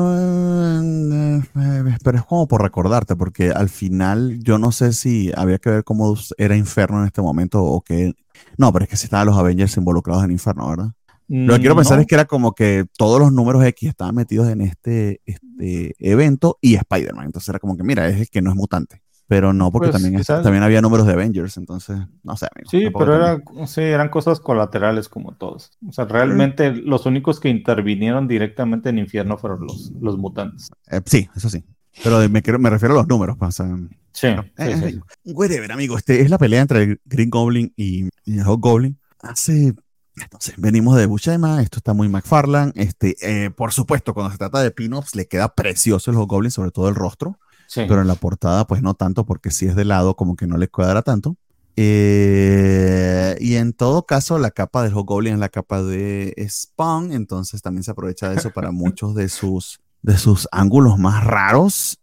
Pero es como por recordarte, porque al final yo no sé si había que ver cómo era Inferno en este momento o que... No, pero es que si estaban los Avengers involucrados en Inferno, ¿verdad? Lo que quiero pensar es que era como que todos los números X estaban metidos en este evento y Spider-Man. Entonces era como que, mira, es el que no es mutante. Pero no, porque pues, también había números de Avengers, entonces, no sé, amigo. Sí, pero eran cosas colaterales como todos. O sea, realmente los únicos que intervinieron directamente en Infierno fueron los mutantes. Sí, eso sí. Pero me refiero a los números. O sea, sí. Whatever, amigo. Es la pelea entre el Green Goblin y el Hobgoblin. Entonces, venimos de Buscema, esto está muy McFarlane. Por supuesto, cuando se trata de pin-ups, le queda precioso el Hobgoblin, sobre todo el rostro. Sí. Pero en la portada, pues no tanto, porque si es de lado, como que no le cuadra tanto. Y en todo caso, la capa del Hobgoblin es la capa de Spawn, entonces también se aprovecha de eso para muchos de sus ángulos más raros.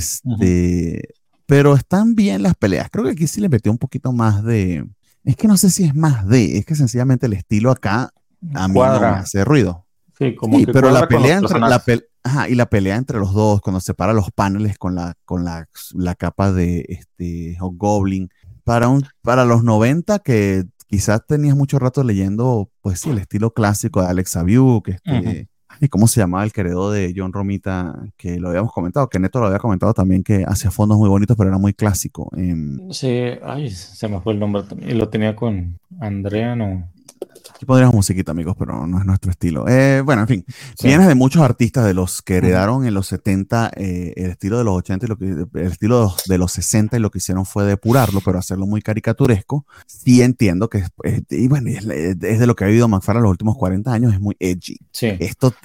Pero están bien las peleas. Creo que aquí sí le metió un poquito más de... Es que no sé si es más es que sencillamente el estilo acá a mí no me hace ruido. Sí, como que pero la pelea y la pelea entre los dos, cuando separa los paneles con la capa de Hobgoblin, para los 90, que quizás tenías mucho rato leyendo, pues sí, el estilo clásico de Alex Aviuk, ¿y cómo se llamaba el creador de John Romita? Que lo habíamos comentado, que Neto lo había comentado también, que hacía fondos muy bonitos, pero era muy clásico. Sí, se me fue el nombre también. Y lo tenía con Andrea, ¿no? Aquí pondríamos musiquita, amigos, pero no es nuestro estilo. Bueno, en fin, vienes de muchos artistas de los que heredaron en los 70 el estilo de los 80 y el estilo de los 60, y lo que hicieron fue depurarlo, pero hacerlo muy caricaturesco. Sí entiendo que es de lo que ha vivido McFarlane los últimos 40 años, es muy edgy. Sí. Esto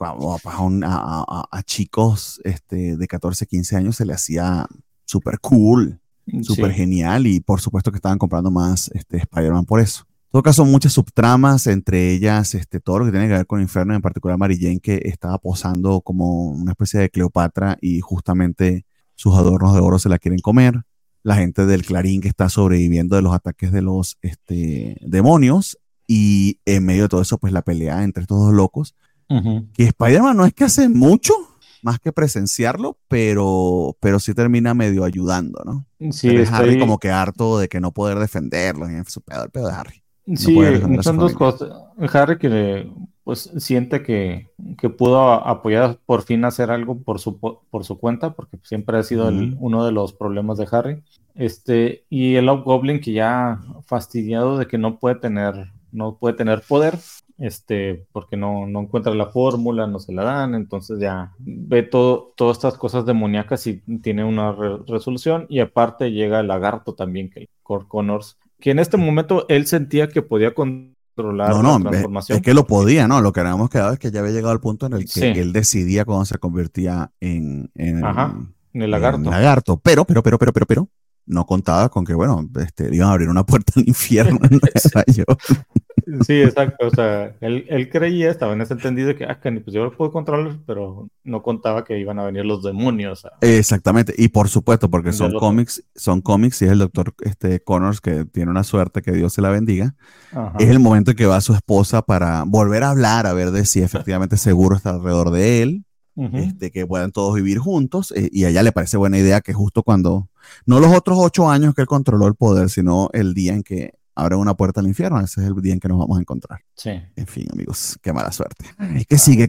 a chicos de 14, 15 años se le hacía súper cool, súper genial, y por supuesto que estaban comprando más Spider-Man por eso. En todo caso, muchas subtramas, entre ellas todo lo que tiene que ver con Inferno, en particular Mary Jane, que estaba posando como una especie de Cleopatra y justamente sus adornos de oro se la quieren comer. La gente del Clarín que está sobreviviendo de los ataques de los demonios, y en medio de todo eso, pues la pelea entre estos dos locos. Que Spider-Man no es que hace mucho más que presenciarlo, pero sí termina medio ayudando, ¿no? Sí, pero es Harry como que harto de que no poder defenderlo, y es su pedo, el pedo de Harry. Sí, son dos cosas. Harry que pues siente que pudo apoyar por fin hacer algo por su cuenta, porque siempre ha sido uno de los problemas de Harry. Y el Hobgoblin que ya fastidiado de que no puede tener poder, porque no encuentra la fórmula, no se la dan, entonces ya ve todas estas cosas demoníacas y tiene una resolución. Y aparte llega el lagarto también, que Connors, que en este momento él sentía que podía controlar controlar No, la no, transformación. es que lo podía, ¿no? Lo que habíamos quedado es que ya había llegado al punto en el que Sí. él decidía cuando se convertía en Ajá, en el en lagarto. lagarto. Pero, no contaba con que, bueno, le iban a abrir una puerta al infierno en Nueva York. Sí, exacto. O sea, él creía, estaba en ese entendido de que, pues yo lo puedo controlar, pero no contaba que iban a venir los demonios. Exactamente, y por supuesto, porque son Entenderlo todo. cómics, y es el doctor Connors que tiene una suerte, que Dios se la bendiga. Ajá. Es el momento en que va su esposa para volver a hablar, a ver de si efectivamente seguro está alrededor de él, Ujú. que puedan todos vivir juntos, y a ella le parece buena idea que justo cuando, no los otros 8 años que él controló el poder, sino el día en que abre una puerta al infierno, ese es el día en que nos vamos a encontrar. Sí. En fin, amigos, qué mala suerte. Ay, ¿qué sigue?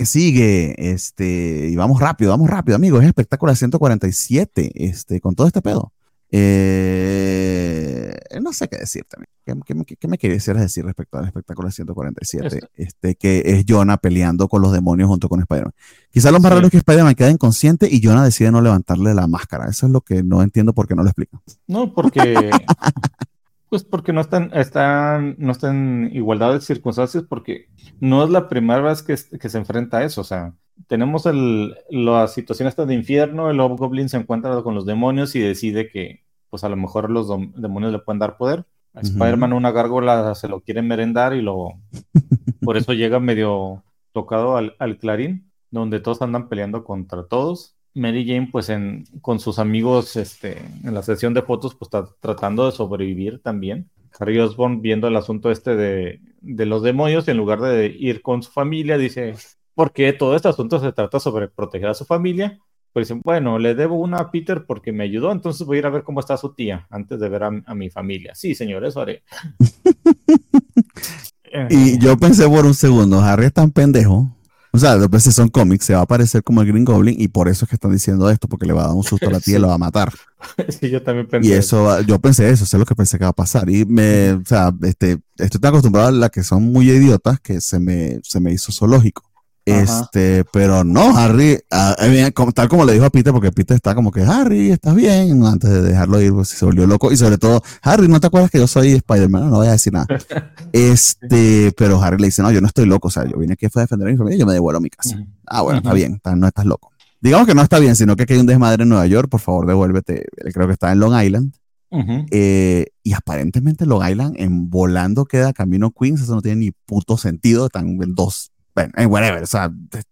Y vamos rápido, amigos. Es espectáculo 147, con todo este pedo. No sé qué decir también. ¿Qué me quisieras decir respecto al espectáculo 147? Que es Jonah peleando con los demonios junto con Spider-Man. Quizá lo más raro es que Spider-Man queda inconsciente y Jonah decide no levantarle la máscara. Eso es lo que no entiendo por qué no lo explican. No, porque pues porque no están en igualdad de circunstancias, porque no es la primera vez que se enfrenta a eso. O sea, tenemos la situación esta de infierno, el Hobgoblin se encuentra con los demonios y decide que, pues a lo mejor los demonios le pueden dar poder. A Spider-Man una gárgola se lo quiere merendar y por eso llega medio tocado al clarín, donde todos andan peleando contra todos. Mary Jane, pues con sus amigos en la sesión de fotos, pues está tratando de sobrevivir también. Harry Osborn, viendo el asunto de los demonios, en lugar de ir con su familia, dice, porque todo este asunto se trata sobre proteger a su familia, pues dicen, bueno, le debo una a Peter porque me ayudó, entonces voy a ir a ver cómo está su tía antes de ver a mi familia. Sí, señor, eso haré. Y yo pensé por un segundo, Harry es tan pendejo. O sea, después si son cómics, se va a aparecer como el Green Goblin y por eso es que están diciendo esto, porque le va a dar un susto a la tía y lo va a matar. Sí, yo también pensé Y eso, yo pensé eso es lo que pensé que va a pasar. Y o sea, estoy tan acostumbrado a las que son muy idiotas que se me hizo zoológico. Ajá. Pero no, Harry, tal como le dijo a Peter, porque Peter está como que, Harry, ¿estás bien? Antes de dejarlo ir, pues se volvió loco. Y sobre todo, Harry, ¿no te acuerdas que yo soy Spider-Man? No voy a decir nada. Pero Harry le dice, no, yo no estoy loco, o sea, yo vine aquí a defender a mi familia y yo me devuelvo a mi casa. Ah, bueno, está bien, no estás loco. Digamos que no está bien, sino que hay un desmadre en Nueva York, por favor, devuélvete. Él creo que está en Long Island. Y aparentemente Long Island en volando queda camino Queens, eso no tiene ni puto sentido, están en dos. Bueno, whatever, o sea,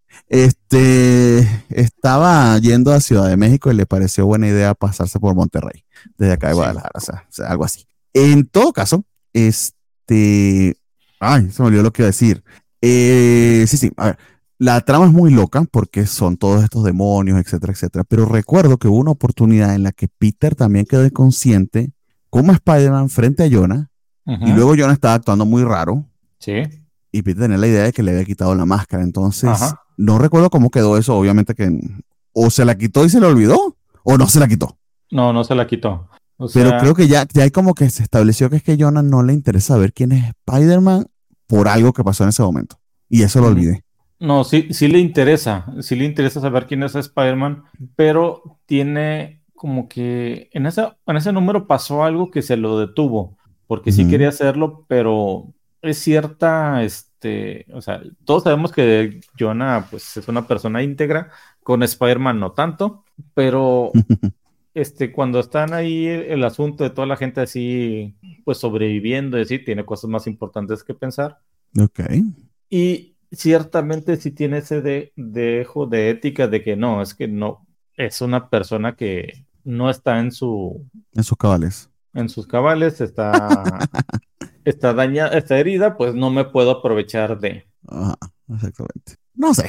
estaba yendo a Ciudad de México y le pareció buena idea pasarse por Monterrey, desde acá de Guadalajara, o sea, algo así. En todo caso, ay, se me olvidó lo que iba a decir. Sí, a ver, la trama es muy loca porque son todos estos demonios, etcétera, etcétera, pero recuerdo que hubo una oportunidad en la que Peter también quedó inconsciente como Spider-Man frente a Jonah, y luego Jonah estaba actuando muy raro. Sí. Y Peter tenía la idea de que le había quitado la máscara. Entonces, no recuerdo cómo quedó eso. Obviamente que o se la quitó y se le olvidó, o no se la quitó. No se la quitó. Pero creo que ya hay como que se estableció que es que Jonah no le interesa saber quién es Spider-Man por algo que pasó en ese momento. Y eso lo olvidé. No, sí le interesa. Sí le interesa saber quién es Spider-Man, pero tiene como que en ese número pasó algo que se lo detuvo, porque sí quería hacerlo, pero es cierta, o sea, todos sabemos que Jonah pues es una persona íntegra, con Spider-Man no tanto, pero cuando están ahí el asunto de toda la gente así pues sobreviviendo, tiene cosas más importantes que pensar. Ok. Y ciertamente sí tiene ese dejo de ética de que no, es que no, es una persona que no está en sus cabales. En sus cabales, está dañada, está herida, pues no me puedo aprovechar de. Ajá, exactamente. No sé,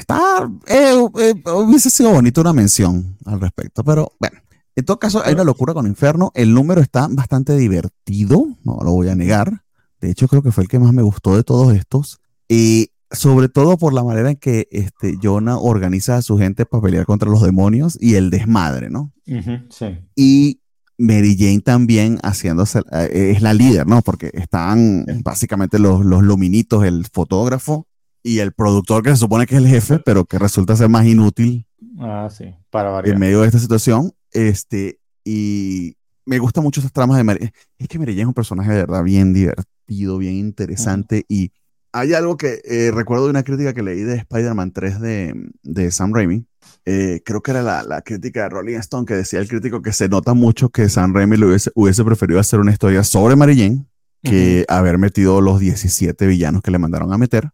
hubiese sido bonito una mención al respecto, pero bueno. En todo caso, hay una locura con Inferno. El número está bastante divertido, no lo voy a negar. De hecho, creo que fue el que más me gustó de todos estos. Y sobre todo por la manera en que Jonah organiza a su gente para pelear contra los demonios y el desmadre, ¿no? Sí. Y Mary Jane también haciéndose, es la líder, ¿no? Porque están básicamente los luminitos, el fotógrafo y el productor que se supone que es el jefe, pero que resulta ser más inútil. Sí, para variar. En medio de esta situación, y me gustan mucho esas tramas de Mary. Es que Mary Jane es un personaje de verdad bien divertido. divertido, bien interesante. Y hay algo que recuerdo de una crítica que leí de Spider-Man 3 de Sam Raimi. Creo que era la crítica de Rolling Stone, que decía el crítico que se nota mucho que Sam Raimi hubiese preferido hacer una historia sobre Mary Jane que haber metido los 17 villanos que le mandaron a meter.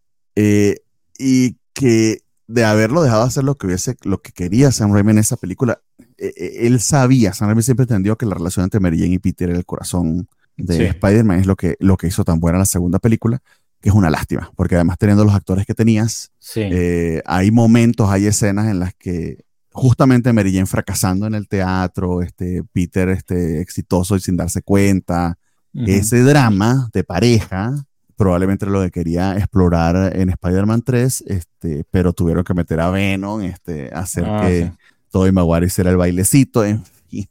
Y que de haberlo dejado hacer lo que quería Sam Raimi en esa película, él sabía, Sam Raimi siempre entendió que la relación entre Mary Jane y Peter era el corazón de Spider-Man, es lo que hizo tan buena la segunda película, que es una lástima, porque además teniendo los actores que tenías, hay momentos, hay escenas en las que justamente Mary Jane fracasando en el teatro, Peter exitoso y sin darse cuenta, ese drama de pareja, probablemente lo que quería explorar en Spider-Man 3, pero tuvieron que meter a Venom, hacer que Tobey Maguire hiciera el bailecito, en fin.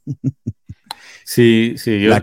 Sí,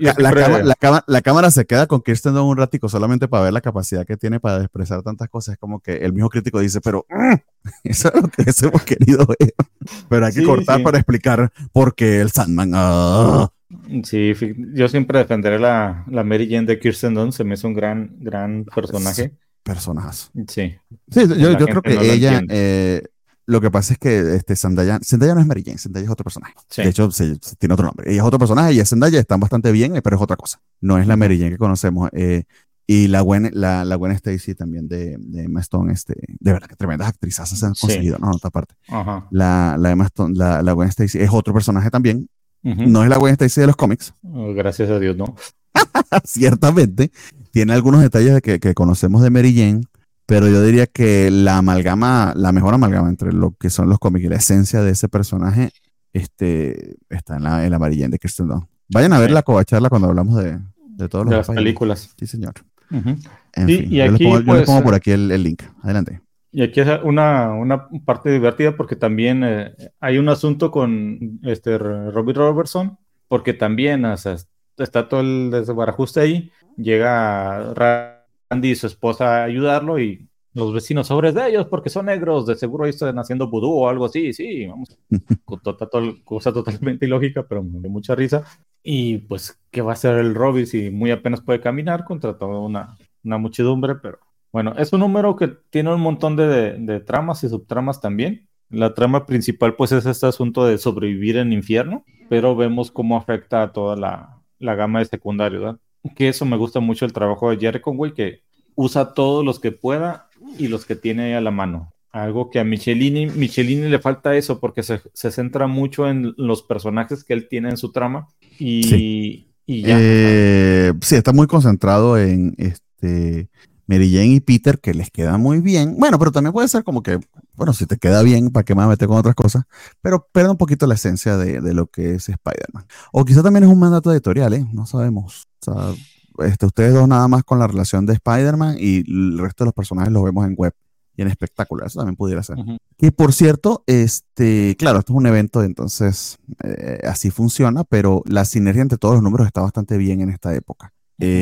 La cámara se queda con Kirsten Dunst un ratico solamente para ver la capacidad que tiene para expresar tantas cosas. Es como que el mismo crítico dice, pero eso es lo que hemos querido ver. Pero hay que cortar para explicar por qué el Sandman. Sí, yo siempre defenderé la Mary Jane de Kirsten Dunst. Se me hizo un gran personaje. Personajes. Sí. Sí, yo creo que no ella... lo que pasa es que Zendaya no es Mary Jane, Zendaya es otro personaje. De hecho, tiene otro nombre. Ella es otro personaje y es Zendaya, están bastante bien, pero es otra cosa. No es la Mary Jane que conocemos. Y la Gwen Stacy también de Emma Stone, de verdad que tremendas actrizas se han conseguido, ¿no? En otra parte. La Emma Stone, la Gwen Stacy es otro personaje también. No es la Gwen Stacy de los cómics. Gracias a Dios, no. Ciertamente. Tiene algunos detalles que conocemos de Mary Jane, pero yo diría que la mejor amalgama entre lo que son los cómics y la esencia de ese personaje está en la Mary Jane de Kirsten Dunst. Vayan a ver la covacharla cuando hablamos de todos los las películas. Sí, señor. En fin, y aquí, yo les pongo por aquí el link. Adelante. Y aquí es una parte divertida porque también hay un asunto con Robbie Robertson, porque también está todo el desbarajuste ahí. Llega Randy y su esposa a ayudarlo y los vecinos, sobres de ellos porque son negros, de seguro ahí están haciendo vudú o algo así, sí, vamos, cosa totalmente ilógica, pero me dio mucha risa. Y pues, ¿qué va a hacer el Robbie si muy apenas puede caminar contra toda una muchedumbre? Pero bueno, es un número que tiene un montón de tramas y subtramas también. La trama principal pues es este asunto de sobrevivir en infierno, pero vemos cómo afecta a toda la gama de secundarios, ¿verdad? Que eso me gusta mucho el trabajo de Jerry Conway, que usa todos los que pueda y los que tiene ahí a la mano. Algo que a Michelini le falta eso, porque se centra mucho en los personajes que él tiene en su trama y ya. Sí, está muy concentrado en Mary Jane y Peter, que les queda muy bien. Bueno, pero también puede ser como que, bueno, si te queda bien, ¿para qué más meter con otras cosas? Pero pierde un poquito la esencia de lo que es Spider-Man. O quizá también es un mandato editorial, no sabemos. O sea, ustedes dos nada más con la relación de Spider-Man y el resto de los personajes los vemos en web y en espectacular. Eso también pudiera ser. Y por cierto, claro, esto es un evento, entonces así funciona, pero la sinergia entre todos los números está bastante bien en esta época.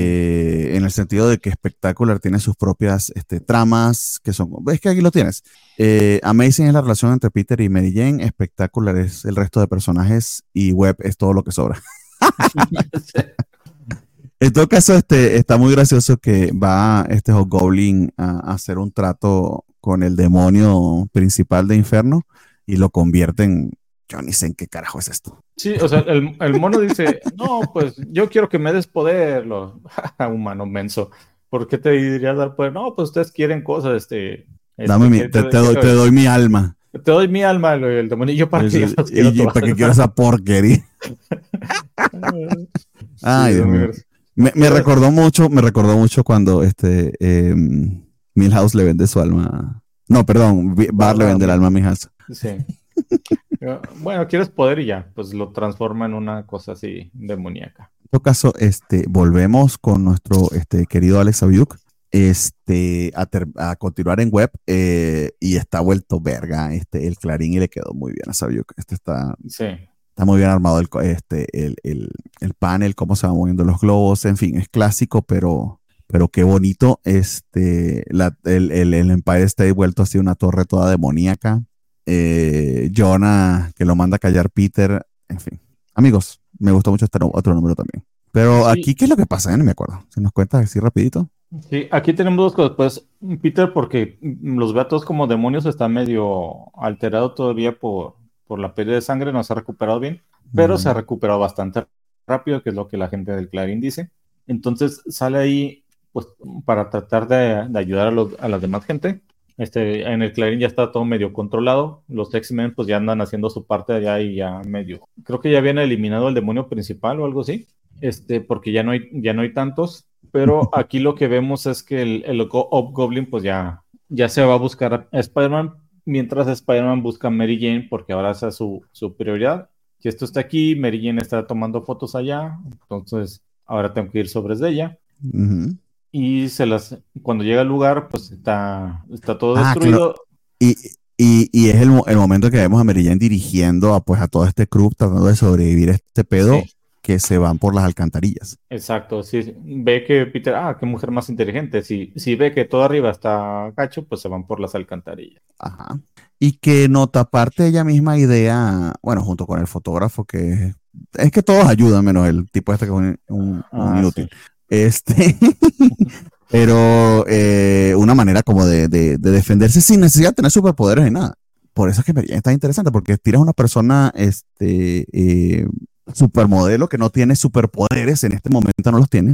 En el sentido de que Spectacular tiene sus propias tramas, que son, ves que aquí lo tienes. Amazing es la relación entre Peter y Mary Jane, Spectacular es el resto de personajes y Web es todo lo que sobra. En todo caso, está muy gracioso que va Hobgoblin a hacer un trato con el demonio principal de Inferno y lo convierte en, yo ni sé en qué carajo es esto. Sí, o sea, el mono dice, no, pues yo quiero que me des poder, humano menso. ¿Por qué te diría dar poder? No, pues ustedes quieren cosas, te doy mi alma. Te doy mi alma, el demonio. ¿Yo para qué? ¿Para qué quiero esa porquería? Ay, Dios mío. Me recordó mucho cuando Milhouse le vende su alma. No, perdón, Bart le vende el alma a Milhouse. Sí. Bueno, quieres poder y ya, pues lo transforma en una cosa así demoníaca. En todo caso, volvemos con nuestro querido Alex Aviuk a continuar en web y está vuelto verga el Clarín y le quedó muy bien a Saviuk. Está muy bien armado el panel, cómo se van moviendo los globos, en fin, es clásico, pero qué bonito. El Empire State vuelto así una torre toda demoníaca. Jonah, que lo manda a callar Peter, en fin. Amigos, me gustó mucho este otro número también. Pero Sí. aquí, ¿qué es lo que pasa? No me acuerdo. Si nos cuentas así rapidito. Sí, aquí tenemos dos cosas. Pues Peter, porque los ve a todos como demonios, está medio alterado todavía por la pérdida de sangre, no se ha recuperado bien, pero se ha recuperado bastante rápido, que es lo que la gente del Clarín dice. Entonces sale ahí pues, para tratar de ayudar a la demás gente. En el Clarín ya está todo medio controlado. Los X-Men pues ya andan haciendo su parte allá y ya medio. Creo que ya habían eliminado al demonio principal o algo así. Porque ya no hay tantos. Pero aquí lo que vemos es que el Hobgoblin pues ya se va a buscar a Spider-Man, mientras Spider-Man busca a Mary Jane, porque ahora esa es su prioridad. Si esto está aquí, Mary Jane está tomando fotos allá, entonces ahora tengo que ir sobre de ella. Ujú. Y cuando llega al lugar, pues está todo Ah, destruido. Y es el momento que vemos a Mary Jane dirigiendo a todo este crew tratando de sobrevivir a este pedo Sí. que se van por las alcantarillas. Exacto, sí, ve que Peter, qué mujer más inteligente. Si ve que todo arriba está gacho, pues se van por las alcantarillas. Ajá. Y que nota aparte ella misma idea, bueno, junto con el fotógrafo, que es que todos ayudan, menos el tipo este que es un inútil. Sí. Pero una manera como de defenderse sin necesidad de tener superpoderes ni nada. Por eso es que Mary Jane está interesante, porque tiras a una persona supermodelo que no tiene superpoderes, en este momento no los tiene,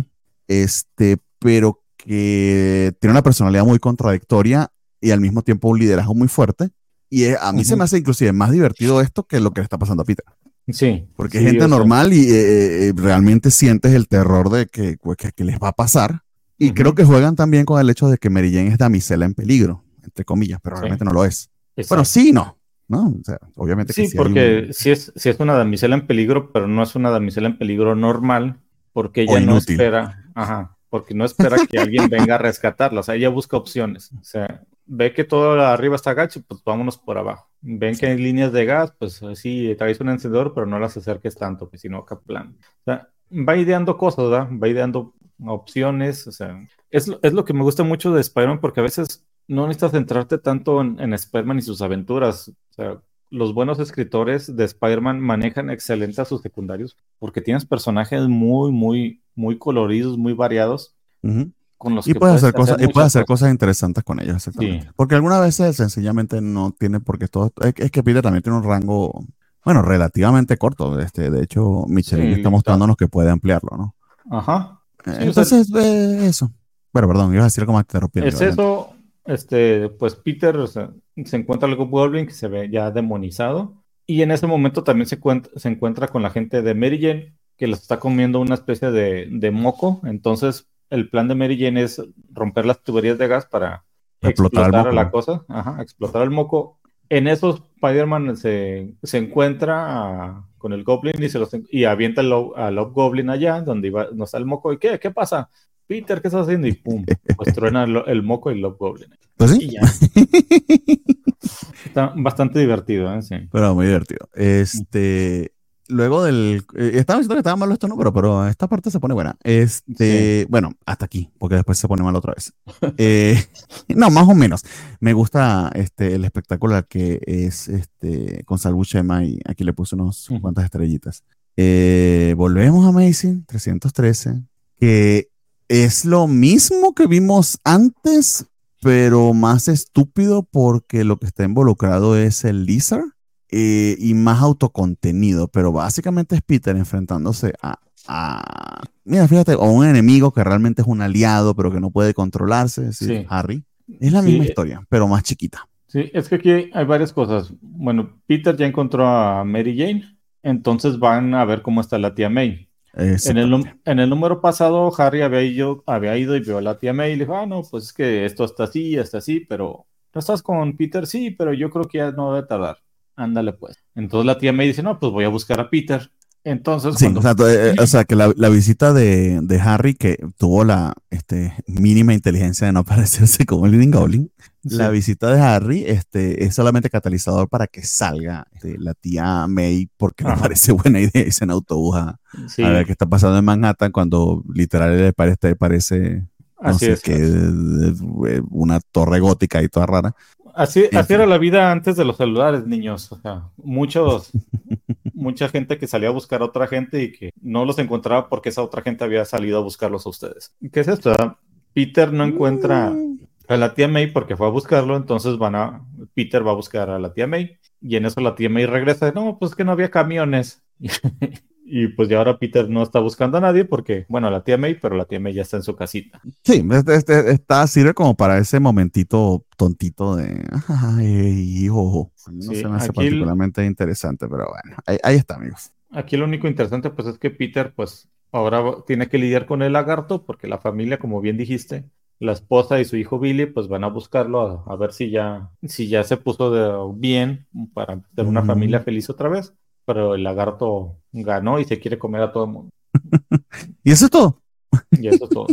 pero que tiene una personalidad muy contradictoria y al mismo tiempo un liderazgo muy fuerte. Y a mí se me hace inclusive más divertido esto que lo que le está pasando a Peter. Sí. Porque sí, es gente normal y realmente sientes el terror de que les va a pasar. Y creo que juegan también con el hecho de que Mary Jane es damisela en peligro, entre comillas, pero realmente no lo es. Exacto. Bueno, sí y no. ¿No? O sea, obviamente que Sí, porque sí es una damisela en peligro, pero no es una damisela en peligro normal, porque ella no inútil. espera, porque no espera que alguien venga a rescatarla, o sea, ella busca opciones, o sea, ve que todo arriba está gacho, pues vámonos por abajo. Ven que hay líneas de gas, pues sí, traes un encendedor, pero no las acerques tanto, que si no, caplan. O sea, va ideando cosas, ¿verdad? Va ideando opciones, o sea, es lo que me gusta mucho de Spider-Man, porque a veces no necesitas centrarte tanto en Spider-Man y sus aventuras, o sea, los buenos escritores de Spider-Man manejan excelente a sus secundarios porque tienes personajes muy, muy, muy coloridos, muy variados, con los y que puedes hacer cosas. cosas interesantes con ellos, exactamente. Sí. Porque algunas veces sencillamente no tiene porque todo. Es que Peter también tiene un rango, bueno, relativamente corto. De hecho, Michelin está mostrándonos que puede ampliarlo, ¿no? Ajá. Sí, Entonces, eso. Bueno, perdón, ibas a decir cómo te interrumpí. Es eso. Pues Peter se encuentra el Goblin que se ve ya demonizado. Y en ese momento también se encuentra con la gente de Mary Jane, que les está comiendo una especie de moco. Entonces, el plan de Mary Jane es romper las tuberías de gas para explotar a la cosa. Ajá, explotar el moco. En eso, Spider-Man se encuentra con el Goblin y avienta al Hobgoblin allá, donde no está el moco. ¿Y qué pasa? Peter, ¿qué estás haciendo? Y pum, pues truena el moco y el Hobgoblin. ¿Pues sí? Y ya. Está bastante divertido, ¿eh? Sí. Pero muy divertido. Luego estaba diciendo que estaba malo este número, pero esta parte se pone buena. Sí. Bueno, hasta aquí, porque después se pone mal otra vez. No, más o menos. Me gusta el espectacular que es con Sal Buscema y aquí le puse unos cuantas estrellitas. Volvemos a Amazing 313, que es lo mismo que vimos antes, pero más estúpido porque lo que está involucrado es el Lizard. Y más autocontenido, pero básicamente es Peter enfrentándose mira, fíjate, a un enemigo que realmente es un aliado, pero que no puede controlarse, es decir, Sí. Harry. Es la misma historia, pero más chiquita. Sí, es que aquí hay varias cosas. Bueno, Peter ya encontró a Mary Jane, entonces van a ver cómo está la tía May. En el número pasado, Harry había ido y vio a la tía May y le dijo, no, pues es que esto está así, pero ¿no estás con Peter? Sí, pero yo creo que ya no debe tardar. Ándale pues. Entonces la tía May dice, no, pues voy a buscar a Peter. Entonces, sí, o sea, que la visita de Harry, que tuvo la mínima inteligencia de no parecerse como el Green Goblin, sí. La visita de Harry es solamente catalizador para que salga la tía May, porque le parece buena idea irse en autobús a ver qué está pasando en Manhattan, cuando literal le parece no así sé es, qué, una torre gótica y toda rara. Así era la vida antes de los celulares, niños. O sea, muchos mucha gente que salía a buscar a otra gente y que no los encontraba porque esa otra gente había salido a buscarlos a ustedes. ¿Qué es esto? Peter no encuentra a la tía May porque fue a buscarlo, entonces Peter va a buscar a la tía May y en eso la tía May regresa, no, pues que no había camiones. Y pues ya ahora Peter no está buscando a nadie porque, bueno, a la tía May, pero la tía May ya está en su casita. Sí, sirve como para ese momentito tontito de, ay, hijo. No Sí, se me hace aquí particularmente interesante, pero bueno, ahí está, amigos. Aquí lo único interesante pues es que Peter pues ahora tiene que lidiar con el lagarto porque la familia, como bien dijiste, la esposa y su hijo Billy pues van a buscarlo a ver si ya se puso bien para tener una familia feliz otra vez, pero el lagarto ganó y se quiere comer a todo el mundo. Y eso es todo. Y eso es todo.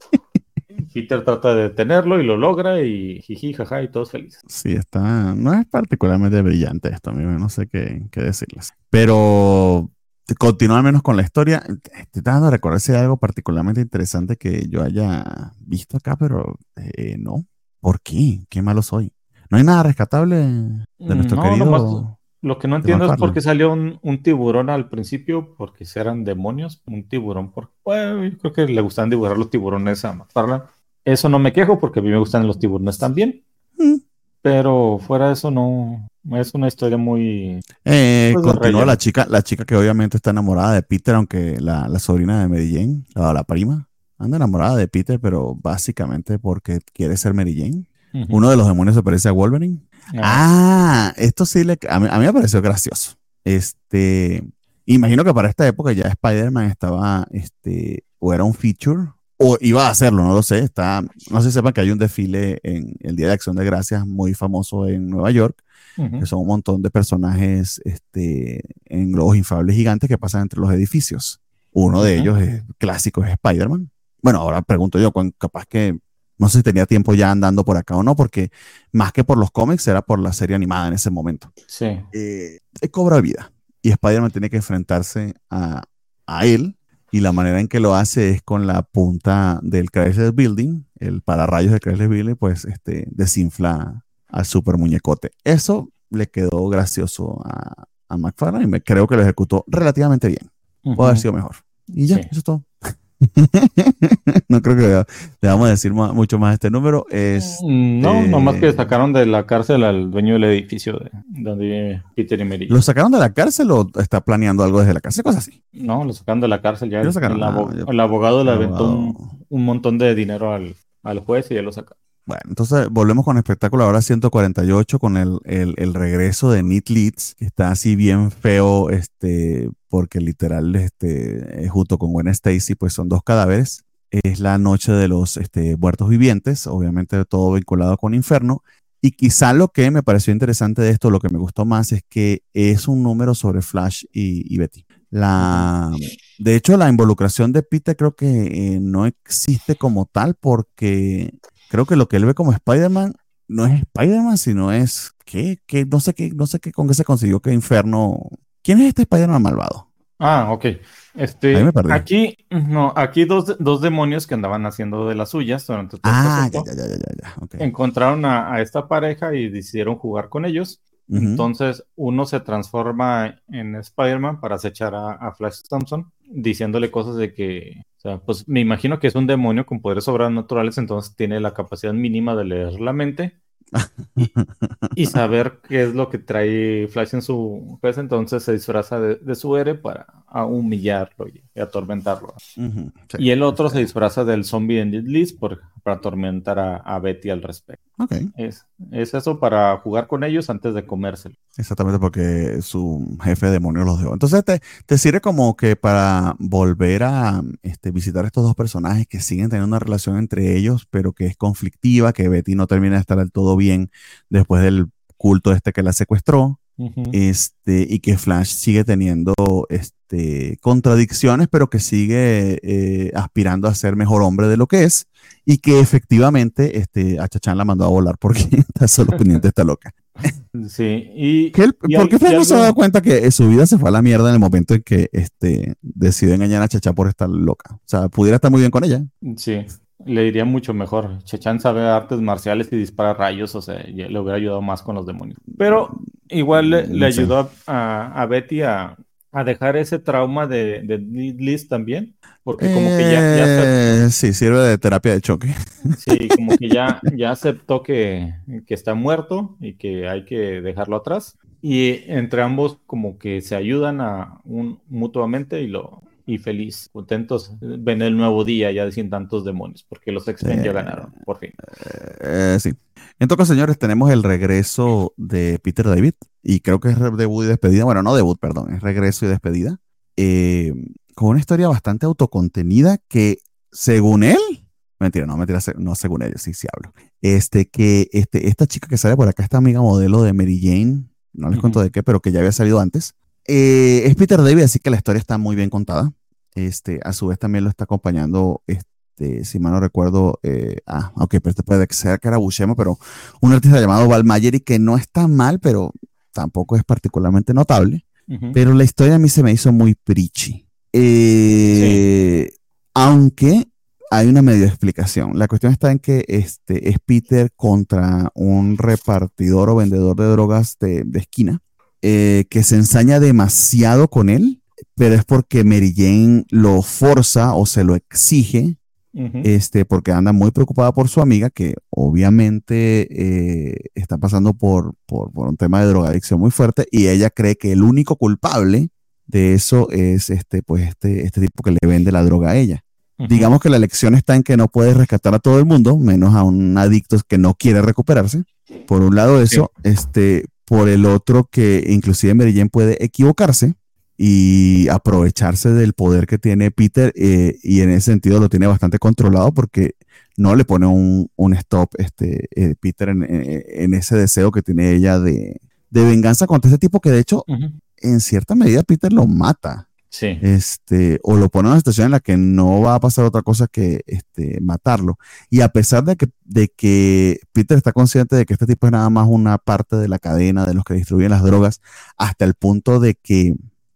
Peter trata de detenerlo y lo logra y jiji, jaja, y todos felices. Sí, no es particularmente brillante esto, amigo, no sé qué decirles. Pero continúa al menos con la historia. Estoy tratando de recordar si hay algo particularmente interesante que yo haya visto acá, pero no. ¿Por qué? Qué malo soy. ¿No hay nada rescatable de nuestro No, nomás querido lo que no de entiendo es por McFarlane? qué salió un tiburón al principio, porque si eran demonios, un tiburón, bueno, yo creo que le gustan dibujar los tiburones a McFarlane. Eso no me quejo porque a mí me gustan los tiburones también, Mm. pero fuera de eso no, es una historia muy pues, de Continúa relleno. la chica que obviamente está enamorada de Peter, aunque la sobrina de Mary Jane, la prima, anda enamorada de Peter, pero básicamente porque quiere ser Mary Jane. Ujú. Uno de los demonios se parece a Wolverine. Esto sí a mí me pareció gracioso. Imagino que para esta época ya Spider-Man estaba, o era un feature, o iba a hacerlo, no lo sé. No sé si sepan que hay un desfile en el Día de Acción de Gracias muy famoso en Nueva York, Ujú. que son un montón de personajes en globos inflables gigantes que pasan entre los edificios. Uno de Ujú. ellos clásico es Spider-Man. Bueno, ahora pregunto yo, capaz que no sé si tenía tiempo ya andando por acá o no, porque más que por los cómics era por la serie animada en ese momento. Sí. Cobra vida y Spider-Man tiene que enfrentarse a él, y la manera en que lo hace es con la punta del Chrysler Building, el pararrayos del Chrysler Building, pues desinfla al super muñecote. Eso le quedó gracioso a McFarlane y creo que lo ejecutó relativamente bien. Puede haber sido mejor. Y ya, Sí. eso es todo. No creo que debamos decir mucho más de este número. No, nomás que sacaron de la cárcel al dueño del edificio donde vive Peter y Mary. ¿Lo sacaron de la cárcel o está planeando algo desde la cárcel? Cosas así. No, lo sacaron de la cárcel ya. ¿Lo sacaron? El abogado le el aventó abogado. un montón de dinero al juez y ya lo sacaron. Bueno, entonces volvemos con el espectáculo ahora 148 con el regreso de Ned Leeds, que está así bien feo, porque literal, junto con Gwen Stacy, pues son dos cadáveres. Es la noche de los muertos vivientes, obviamente todo vinculado con Inferno. Y quizá lo que me pareció interesante de esto, lo que me gustó más, es que es un número sobre Flash y Betty. De hecho, la involucración de Peter creo que no existe como tal, porque creo que lo que él ve como Spider-Man no es Spider-Man, sino es no sé qué, con qué se consiguió que Inferno. ¿Quién es este Spider-Man malvado? Ok. Ahí me perdí. Aquí dos demonios que andaban haciendo de las suyas durante todo este asunto. Ya. Okay. Encontraron a esta pareja y decidieron jugar con ellos. Entonces uno se transforma en Spider-Man para acechar a Flash Thompson, diciéndole cosas de que, o sea, pues me imagino que es un demonio con poderes sobrenaturales, entonces tiene la capacidad mínima de leer la mente y saber qué es lo que trae Flash en su cabeza, entonces se disfraza de su héroe para humillarlo y atormentarlo. Sí, y el otro se disfraza del zombie en List para atormentar a Betty al respecto. Okay. Es eso para jugar con ellos antes de comérselo. Exactamente, porque su jefe demonio los dejó. Entonces te sirve como que para volver a visitar estos dos personajes que siguen teniendo una relación entre ellos, pero que es conflictiva, que Betty no termina de estar del todo bien después del culto que la secuestró. Y que Flash sigue teniendo contradicciones, pero que sigue aspirando a ser mejor hombre de lo que es, y que efectivamente a Chachán la mandó a volar porque está solo pendiente, está loca. Sí, ¿Por qué Flash no se ha dado cuenta que su vida se fue a la mierda en el momento en que decidió engañar a Chachá por estar loca? O sea, pudiera estar muy bien con ella. Sí, le iría mucho mejor. Chachán sabe artes marciales y dispara rayos, o sea, le hubiera ayudado más con los demonios. Pero igual le ayudó a Betty a a dejar ese trauma de Liz también, porque como que ya Sí, sirve de terapia de choque. sí, como que ya aceptó que está muerto y que hay que dejarlo atrás. Y entre ambos como que se ayudan mutuamente y feliz, contentos, ven el nuevo día ya sin tantos demonios, porque los X-Men ya ganaron, por fin. Sí. En todo caso, señores, tenemos el regreso de Peter David, y creo que es debut y despedida. Bueno, no debut, perdón, es regreso y despedida. Con una historia bastante autocontenida que, según él, mentira, no según ellos, sí, sí hablo. Esta chica que sale por acá, esta amiga modelo de Mary Jane, no les cuento de qué, pero que ya había salido antes, es Peter David, así que la historia está muy bien contada. A su vez también lo está acompañando, si mal no recuerdo, ok, pero este puede ser que era Buscema, pero un artista llamado Val Mayeri, que no está mal, pero tampoco es particularmente notable. Pero la historia a mí se me hizo muy preachy. Sí. Aunque hay una medio explicación. La cuestión está en que es Peter contra un repartidor o vendedor de drogas de esquina, que se ensaña demasiado con él, pero es porque Mary Jane lo forza o se lo exige, porque anda muy preocupada por su amiga, que obviamente está pasando por un tema de drogadicción muy fuerte, y ella cree que el único culpable de eso es este tipo que le vende la droga a ella. Digamos que la lección está en que no puedes rescatar a todo el mundo, menos a un adicto que no quiere recuperarse. Por un lado eso, por el otro que inclusive Mary Jane puede equivocarse y aprovecharse del poder que tiene Peter, y en ese sentido lo tiene bastante controlado porque no le pone un stop Peter en ese deseo que tiene ella de venganza contra ese tipo que de hecho en cierta medida Peter lo mata. Sí. O lo pone en una situación en la que no va a pasar otra cosa que matarlo. Y a pesar de que Peter está consciente de que este tipo es nada más una parte de la cadena de los que distribuyen las drogas, hasta el punto de que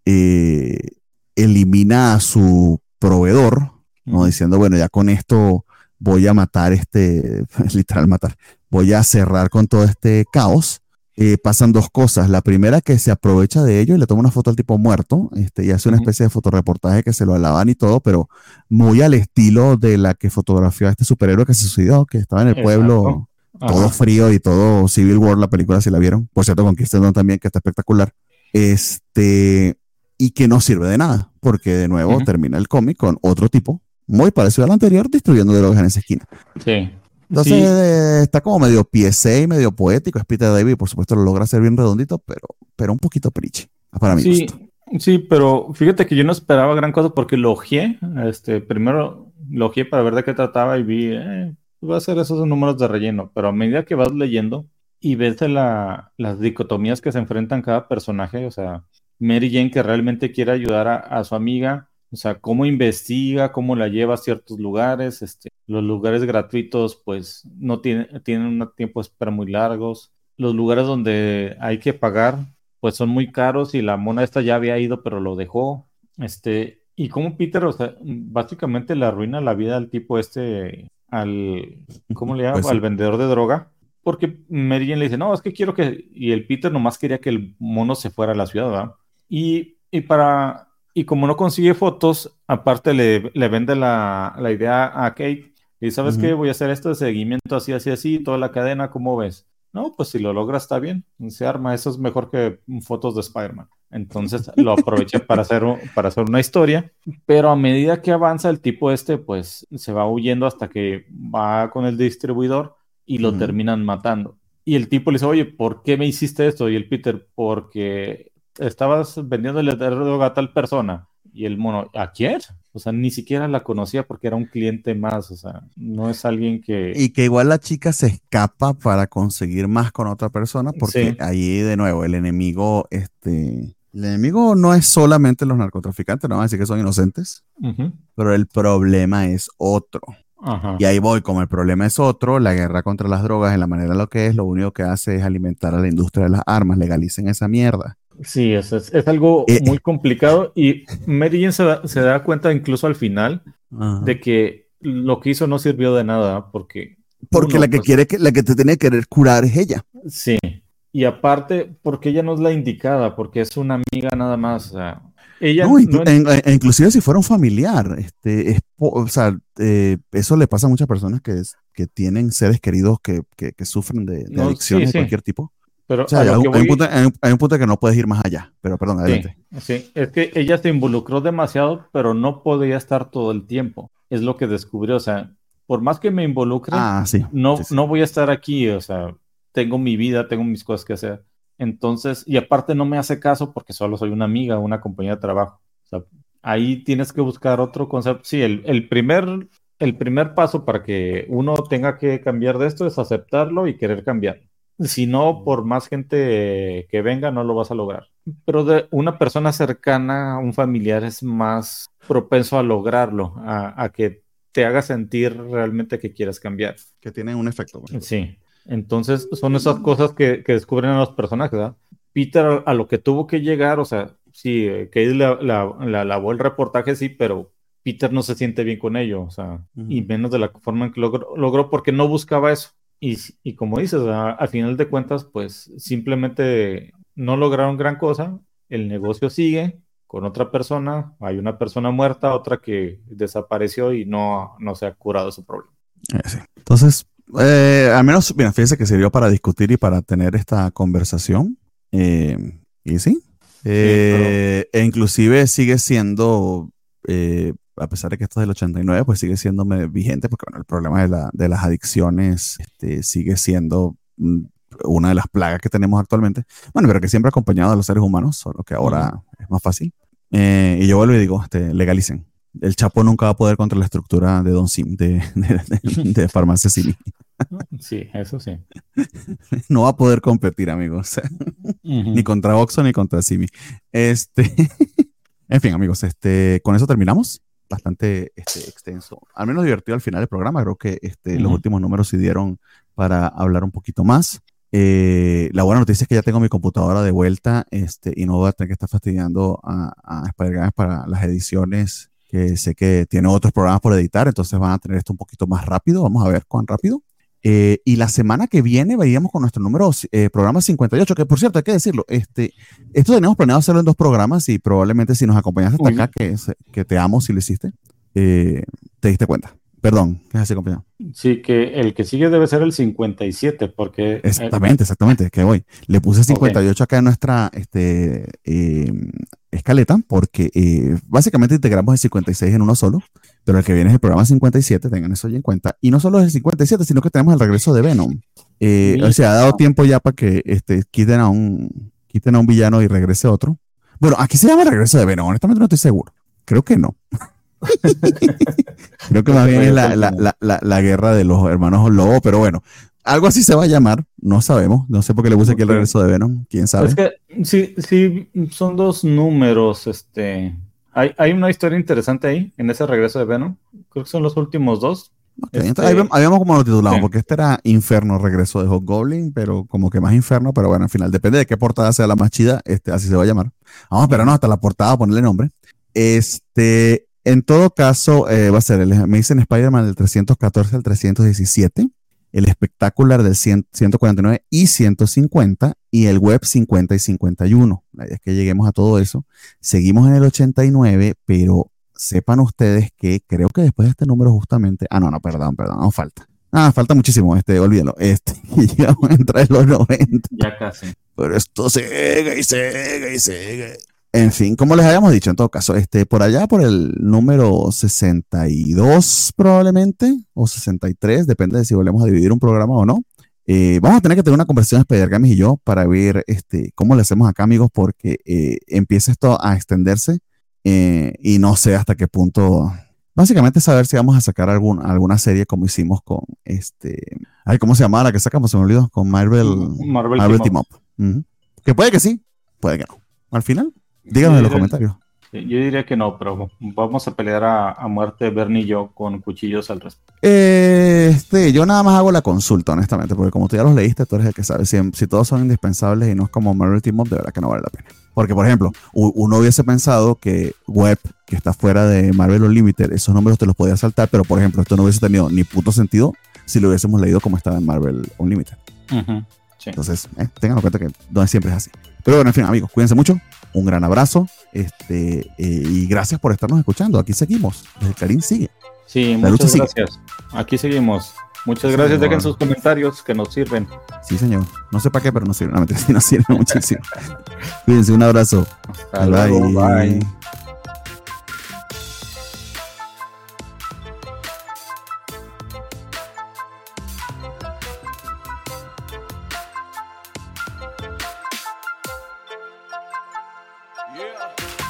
elimina a su proveedor, ¿no? Diciendo, bueno, ya con esto voy a matar literal matar, voy a cerrar con todo este caos. Pasan dos cosas. La primera, que se aprovecha de ello y le toma una foto al tipo muerto, y hace una especie de fotoreportaje que se lo alaban y todo, pero muy al estilo de la que fotografió a este superhéroe que se suicidó, que estaba en el pueblo, todo frío y todo Civil War, la película, si la vieron. Por cierto, con Kirsten Dunst también, que está espectacular. Y que no sirve de nada, porque de nuevo termina el cómic con otro tipo, muy parecido al anterior, distribuyendo drogas en esa esquina. Sí. Entonces está como medio PSA y medio poético. Es Peter David, por supuesto lo logra hacer bien redondito, pero un poquito preachy, para mi gusto. Sí, pero fíjate que yo no esperaba gran cosa porque lo ojeé. Primero lo ojeé para ver de qué trataba y vi, va a ser esos números de relleno. Pero a medida que vas leyendo y ves las dicotomías que se enfrentan cada personaje, o sea, Mary Jane que realmente quiere ayudar a su amiga, o sea, cómo investiga, cómo la lleva a ciertos lugares, los lugares gratuitos pues no tienen un tiempo de espera muy largos, los lugares donde hay que pagar pues son muy caros y la mona esta ya había ido pero lo dejó, y cómo Peter, o sea, básicamente le arruina la vida al tipo ¿cómo le llama? Pues sí. Al vendedor de droga, porque Mary Jane le dice, no, es que quiero y el Peter nomás quería que el mono se fuera a la ciudad, ¿verdad? Y como no consigue fotos, aparte le vende la idea a Kate. Y ¿sabes qué? Voy a hacer esto de seguimiento así, así, así, toda la cadena, ¿cómo ves? No, pues si lo logra está bien, se arma, eso es mejor que fotos de Spider-Man. Entonces lo aproveché para hacer una historia, pero a medida que avanza el tipo pues se va huyendo hasta que va con el distribuidor y lo terminan matando. Y el tipo le dice, oye, ¿por qué me hiciste esto? Y el Peter, porque estabas vendiéndole droga a tal persona. Y el mono, ¿a quién? O sea, ni siquiera la conocía porque era un cliente más, o sea, no es alguien que... Y que igual la chica se escapa para conseguir más con otra persona, porque ahí de nuevo el enemigo no es solamente los narcotraficantes, no van a decir que son inocentes, pero el problema es otro. Y ahí voy, como el problema es otro, la guerra contra las drogas en la manera lo que es, lo único que hace es alimentar a la industria de las armas, legalicen esa mierda. Sí, es algo muy complicado y Mary Jane se da cuenta incluso al final de que lo que hizo no sirvió de nada porque la que te tiene que querer curar es ella. Sí, y aparte porque ella no es la indicada, porque es una amiga nada más, o sea, ella No, no inclusive si fuera un familiar, o sea, eso le pasa a muchas personas que tienen seres queridos que sufren de no, adicciones de sí, cualquier tipo. pero O sea, a lo que hay un voy, punto, hay un punto que no puedes ir más allá, pero perdón, adelante. sí, es que ella se involucró demasiado, pero no podía estar todo el tiempo. Es lo que descubrió, o sea, por más que me involucre, Ah, sí, no, sí, sí. no voy a estar aquí, o sea, tengo mi vida, tengo mis cosas que hacer. Entonces, y aparte no me hace caso porque solo soy una amiga, una compañera de trabajo. O sea, ahí tienes que buscar otro concepto. Sí, el primer paso para que uno tenga que cambiar de esto es aceptarlo y querer cambiar. Si no, por más gente que venga, no lo vas a lograr. Pero de una persona cercana, un familiar, es más propenso a lograrlo, a que te haga sentir realmente que quieres cambiar. Que tienen un efecto. Pues. Sí. Entonces, son esas cosas que descubren a los personajes, ¿verdad? Peter, a lo que tuvo que llegar, o sea, sí, Kate la lavó el reportaje, sí, pero Peter no se siente bien con ello, o sea, y menos de la forma en que logró porque no buscaba eso. Y como dices, al final de cuentas, pues simplemente no lograron gran cosa, el negocio sigue con otra persona, hay una persona muerta, otra que desapareció y no se ha curado su problema. Sí. Entonces, al menos, mira, fíjense que sirvió para discutir y para tener esta conversación. Y sí. E inclusive sigue siendo, a pesar de que esto es del 89, pues sigue siendo vigente, porque bueno, el problema de las adicciones sigue siendo una de las plagas que tenemos actualmente. Bueno, pero que siempre ha acompañado a los seres humanos, solo que ahora es más fácil. Y yo vuelvo y digo, legalicen. El Chapo nunca va a poder contra la estructura de Don Sim, de Farmacia Simi. Sí, eso sí. No va a poder competir, amigos. Ni contra Oxxo ni contra Simi. En fin, amigos, con eso terminamos. Bastante extenso. Al menos divertido al final del programa. Creo que los últimos números se dieron para hablar un poquito más. La buena noticia es que ya tengo mi computadora de vuelta y no voy a tener que estar fastidiando a Spider-Games para las ediciones, que sé que tiene otros programas por editar, entonces van a tener esto un poquito más rápido. Vamos a ver cuán rápido. Y la semana que viene veíamos con nuestro número programa 58, que por cierto hay que decirlo, esto teníamos planeado hacerlo en 2 programas y probablemente si nos acompañaste hasta acá, que te amo si lo hiciste, te diste cuenta. Perdón, ¿qué es así, compañero? Sí, que el que sigue debe ser el 57, porque... Exactamente, que voy. Le puse 58 acá en nuestra escaleta, porque básicamente integramos el 56 en uno solo, pero el que viene es el programa 57, tengan eso ya en cuenta. Y no solo es el 57, sino que tenemos el regreso de Venom. O sea, ha dado tiempo ya para que quiten a un villano y regrese otro. Bueno, aquí se llama el regreso de Venom, honestamente no estoy seguro. Creo que no. Creo que más bien es la guerra de los hermanos Lobo, pero bueno, algo así se va a llamar, no sabemos, no sé por qué le puse aquí el regreso de Venom, quién sabe. Es que sí, son 2 números, hay una historia interesante ahí, en ese regreso de Venom, creo que son los últimos 2. Okay, entonces, ahí vemos cómo lo titulamos, porque este era Inferno, regreso de Hobgoblin, pero como que más Inferno, pero bueno, al final, depende de qué portada sea la más chida, así se va a llamar. Vamos a esperarnos hasta la portada a ponerle nombre. En todo caso, va a ser el Amazing Spider-Man del 314 al 317, el Spectacular del 149 y 150, y el Web 50 y 51. La idea es que lleguemos a todo eso. Seguimos en el 89, pero sepan ustedes que creo que después de este número justamente... perdón, no falta. Falta muchísimo, olvídenlo. Llegamos a entrar en los 90. Ya casi. Pero esto sigue y sigue y sigue. En fin, como les habíamos dicho, en todo caso, por allá por el número 62 probablemente, o 63, depende de si volvemos a dividir un programa o no. Vamos a tener que tener una conversación Spider-Games y yo para ver cómo le hacemos acá, amigos, porque empieza esto a extenderse y no sé hasta qué punto. Básicamente saber si vamos a sacar alguna serie como hicimos con ¿cómo se llama la que sacamos? Se me olvidó, con Marvel Team Up. Que puede que sí, puede que no. Al final, díganme en los comentarios. Yo diría que no, pero vamos a pelear a muerte Bernie y yo con cuchillos al respecto. Yo nada más hago la consulta, honestamente, porque como tú ya los leíste, tú eres el que sabe. Si todos son indispensables y no es como Marvel Team Up, de verdad que no vale la pena. Porque, por ejemplo, uno hubiese pensado que Web, que está fuera de Marvel Unlimited, esos números te los podía saltar, pero, por ejemplo, esto no hubiese tenido ni puto sentido si lo hubiésemos leído como estaba en Marvel Unlimited. Sí. Entonces, tengan en cuenta que no siempre es así. Pero bueno, en fin, amigos, cuídense mucho. Un gran abrazo y gracias por estarnos escuchando. Aquí seguimos. El Karim sigue. Sí, La lucha muchas sigue. gracias. Aquí seguimos. Muchas Sí, gracias. señor. Dejen sus comentarios que nos sirven. Sí, señor. No sé para qué, pero nos sirve. No, mentira, sí nos sirve muchísimo. Cuídense, un abrazo. Hasta luego. Bye. Yeah.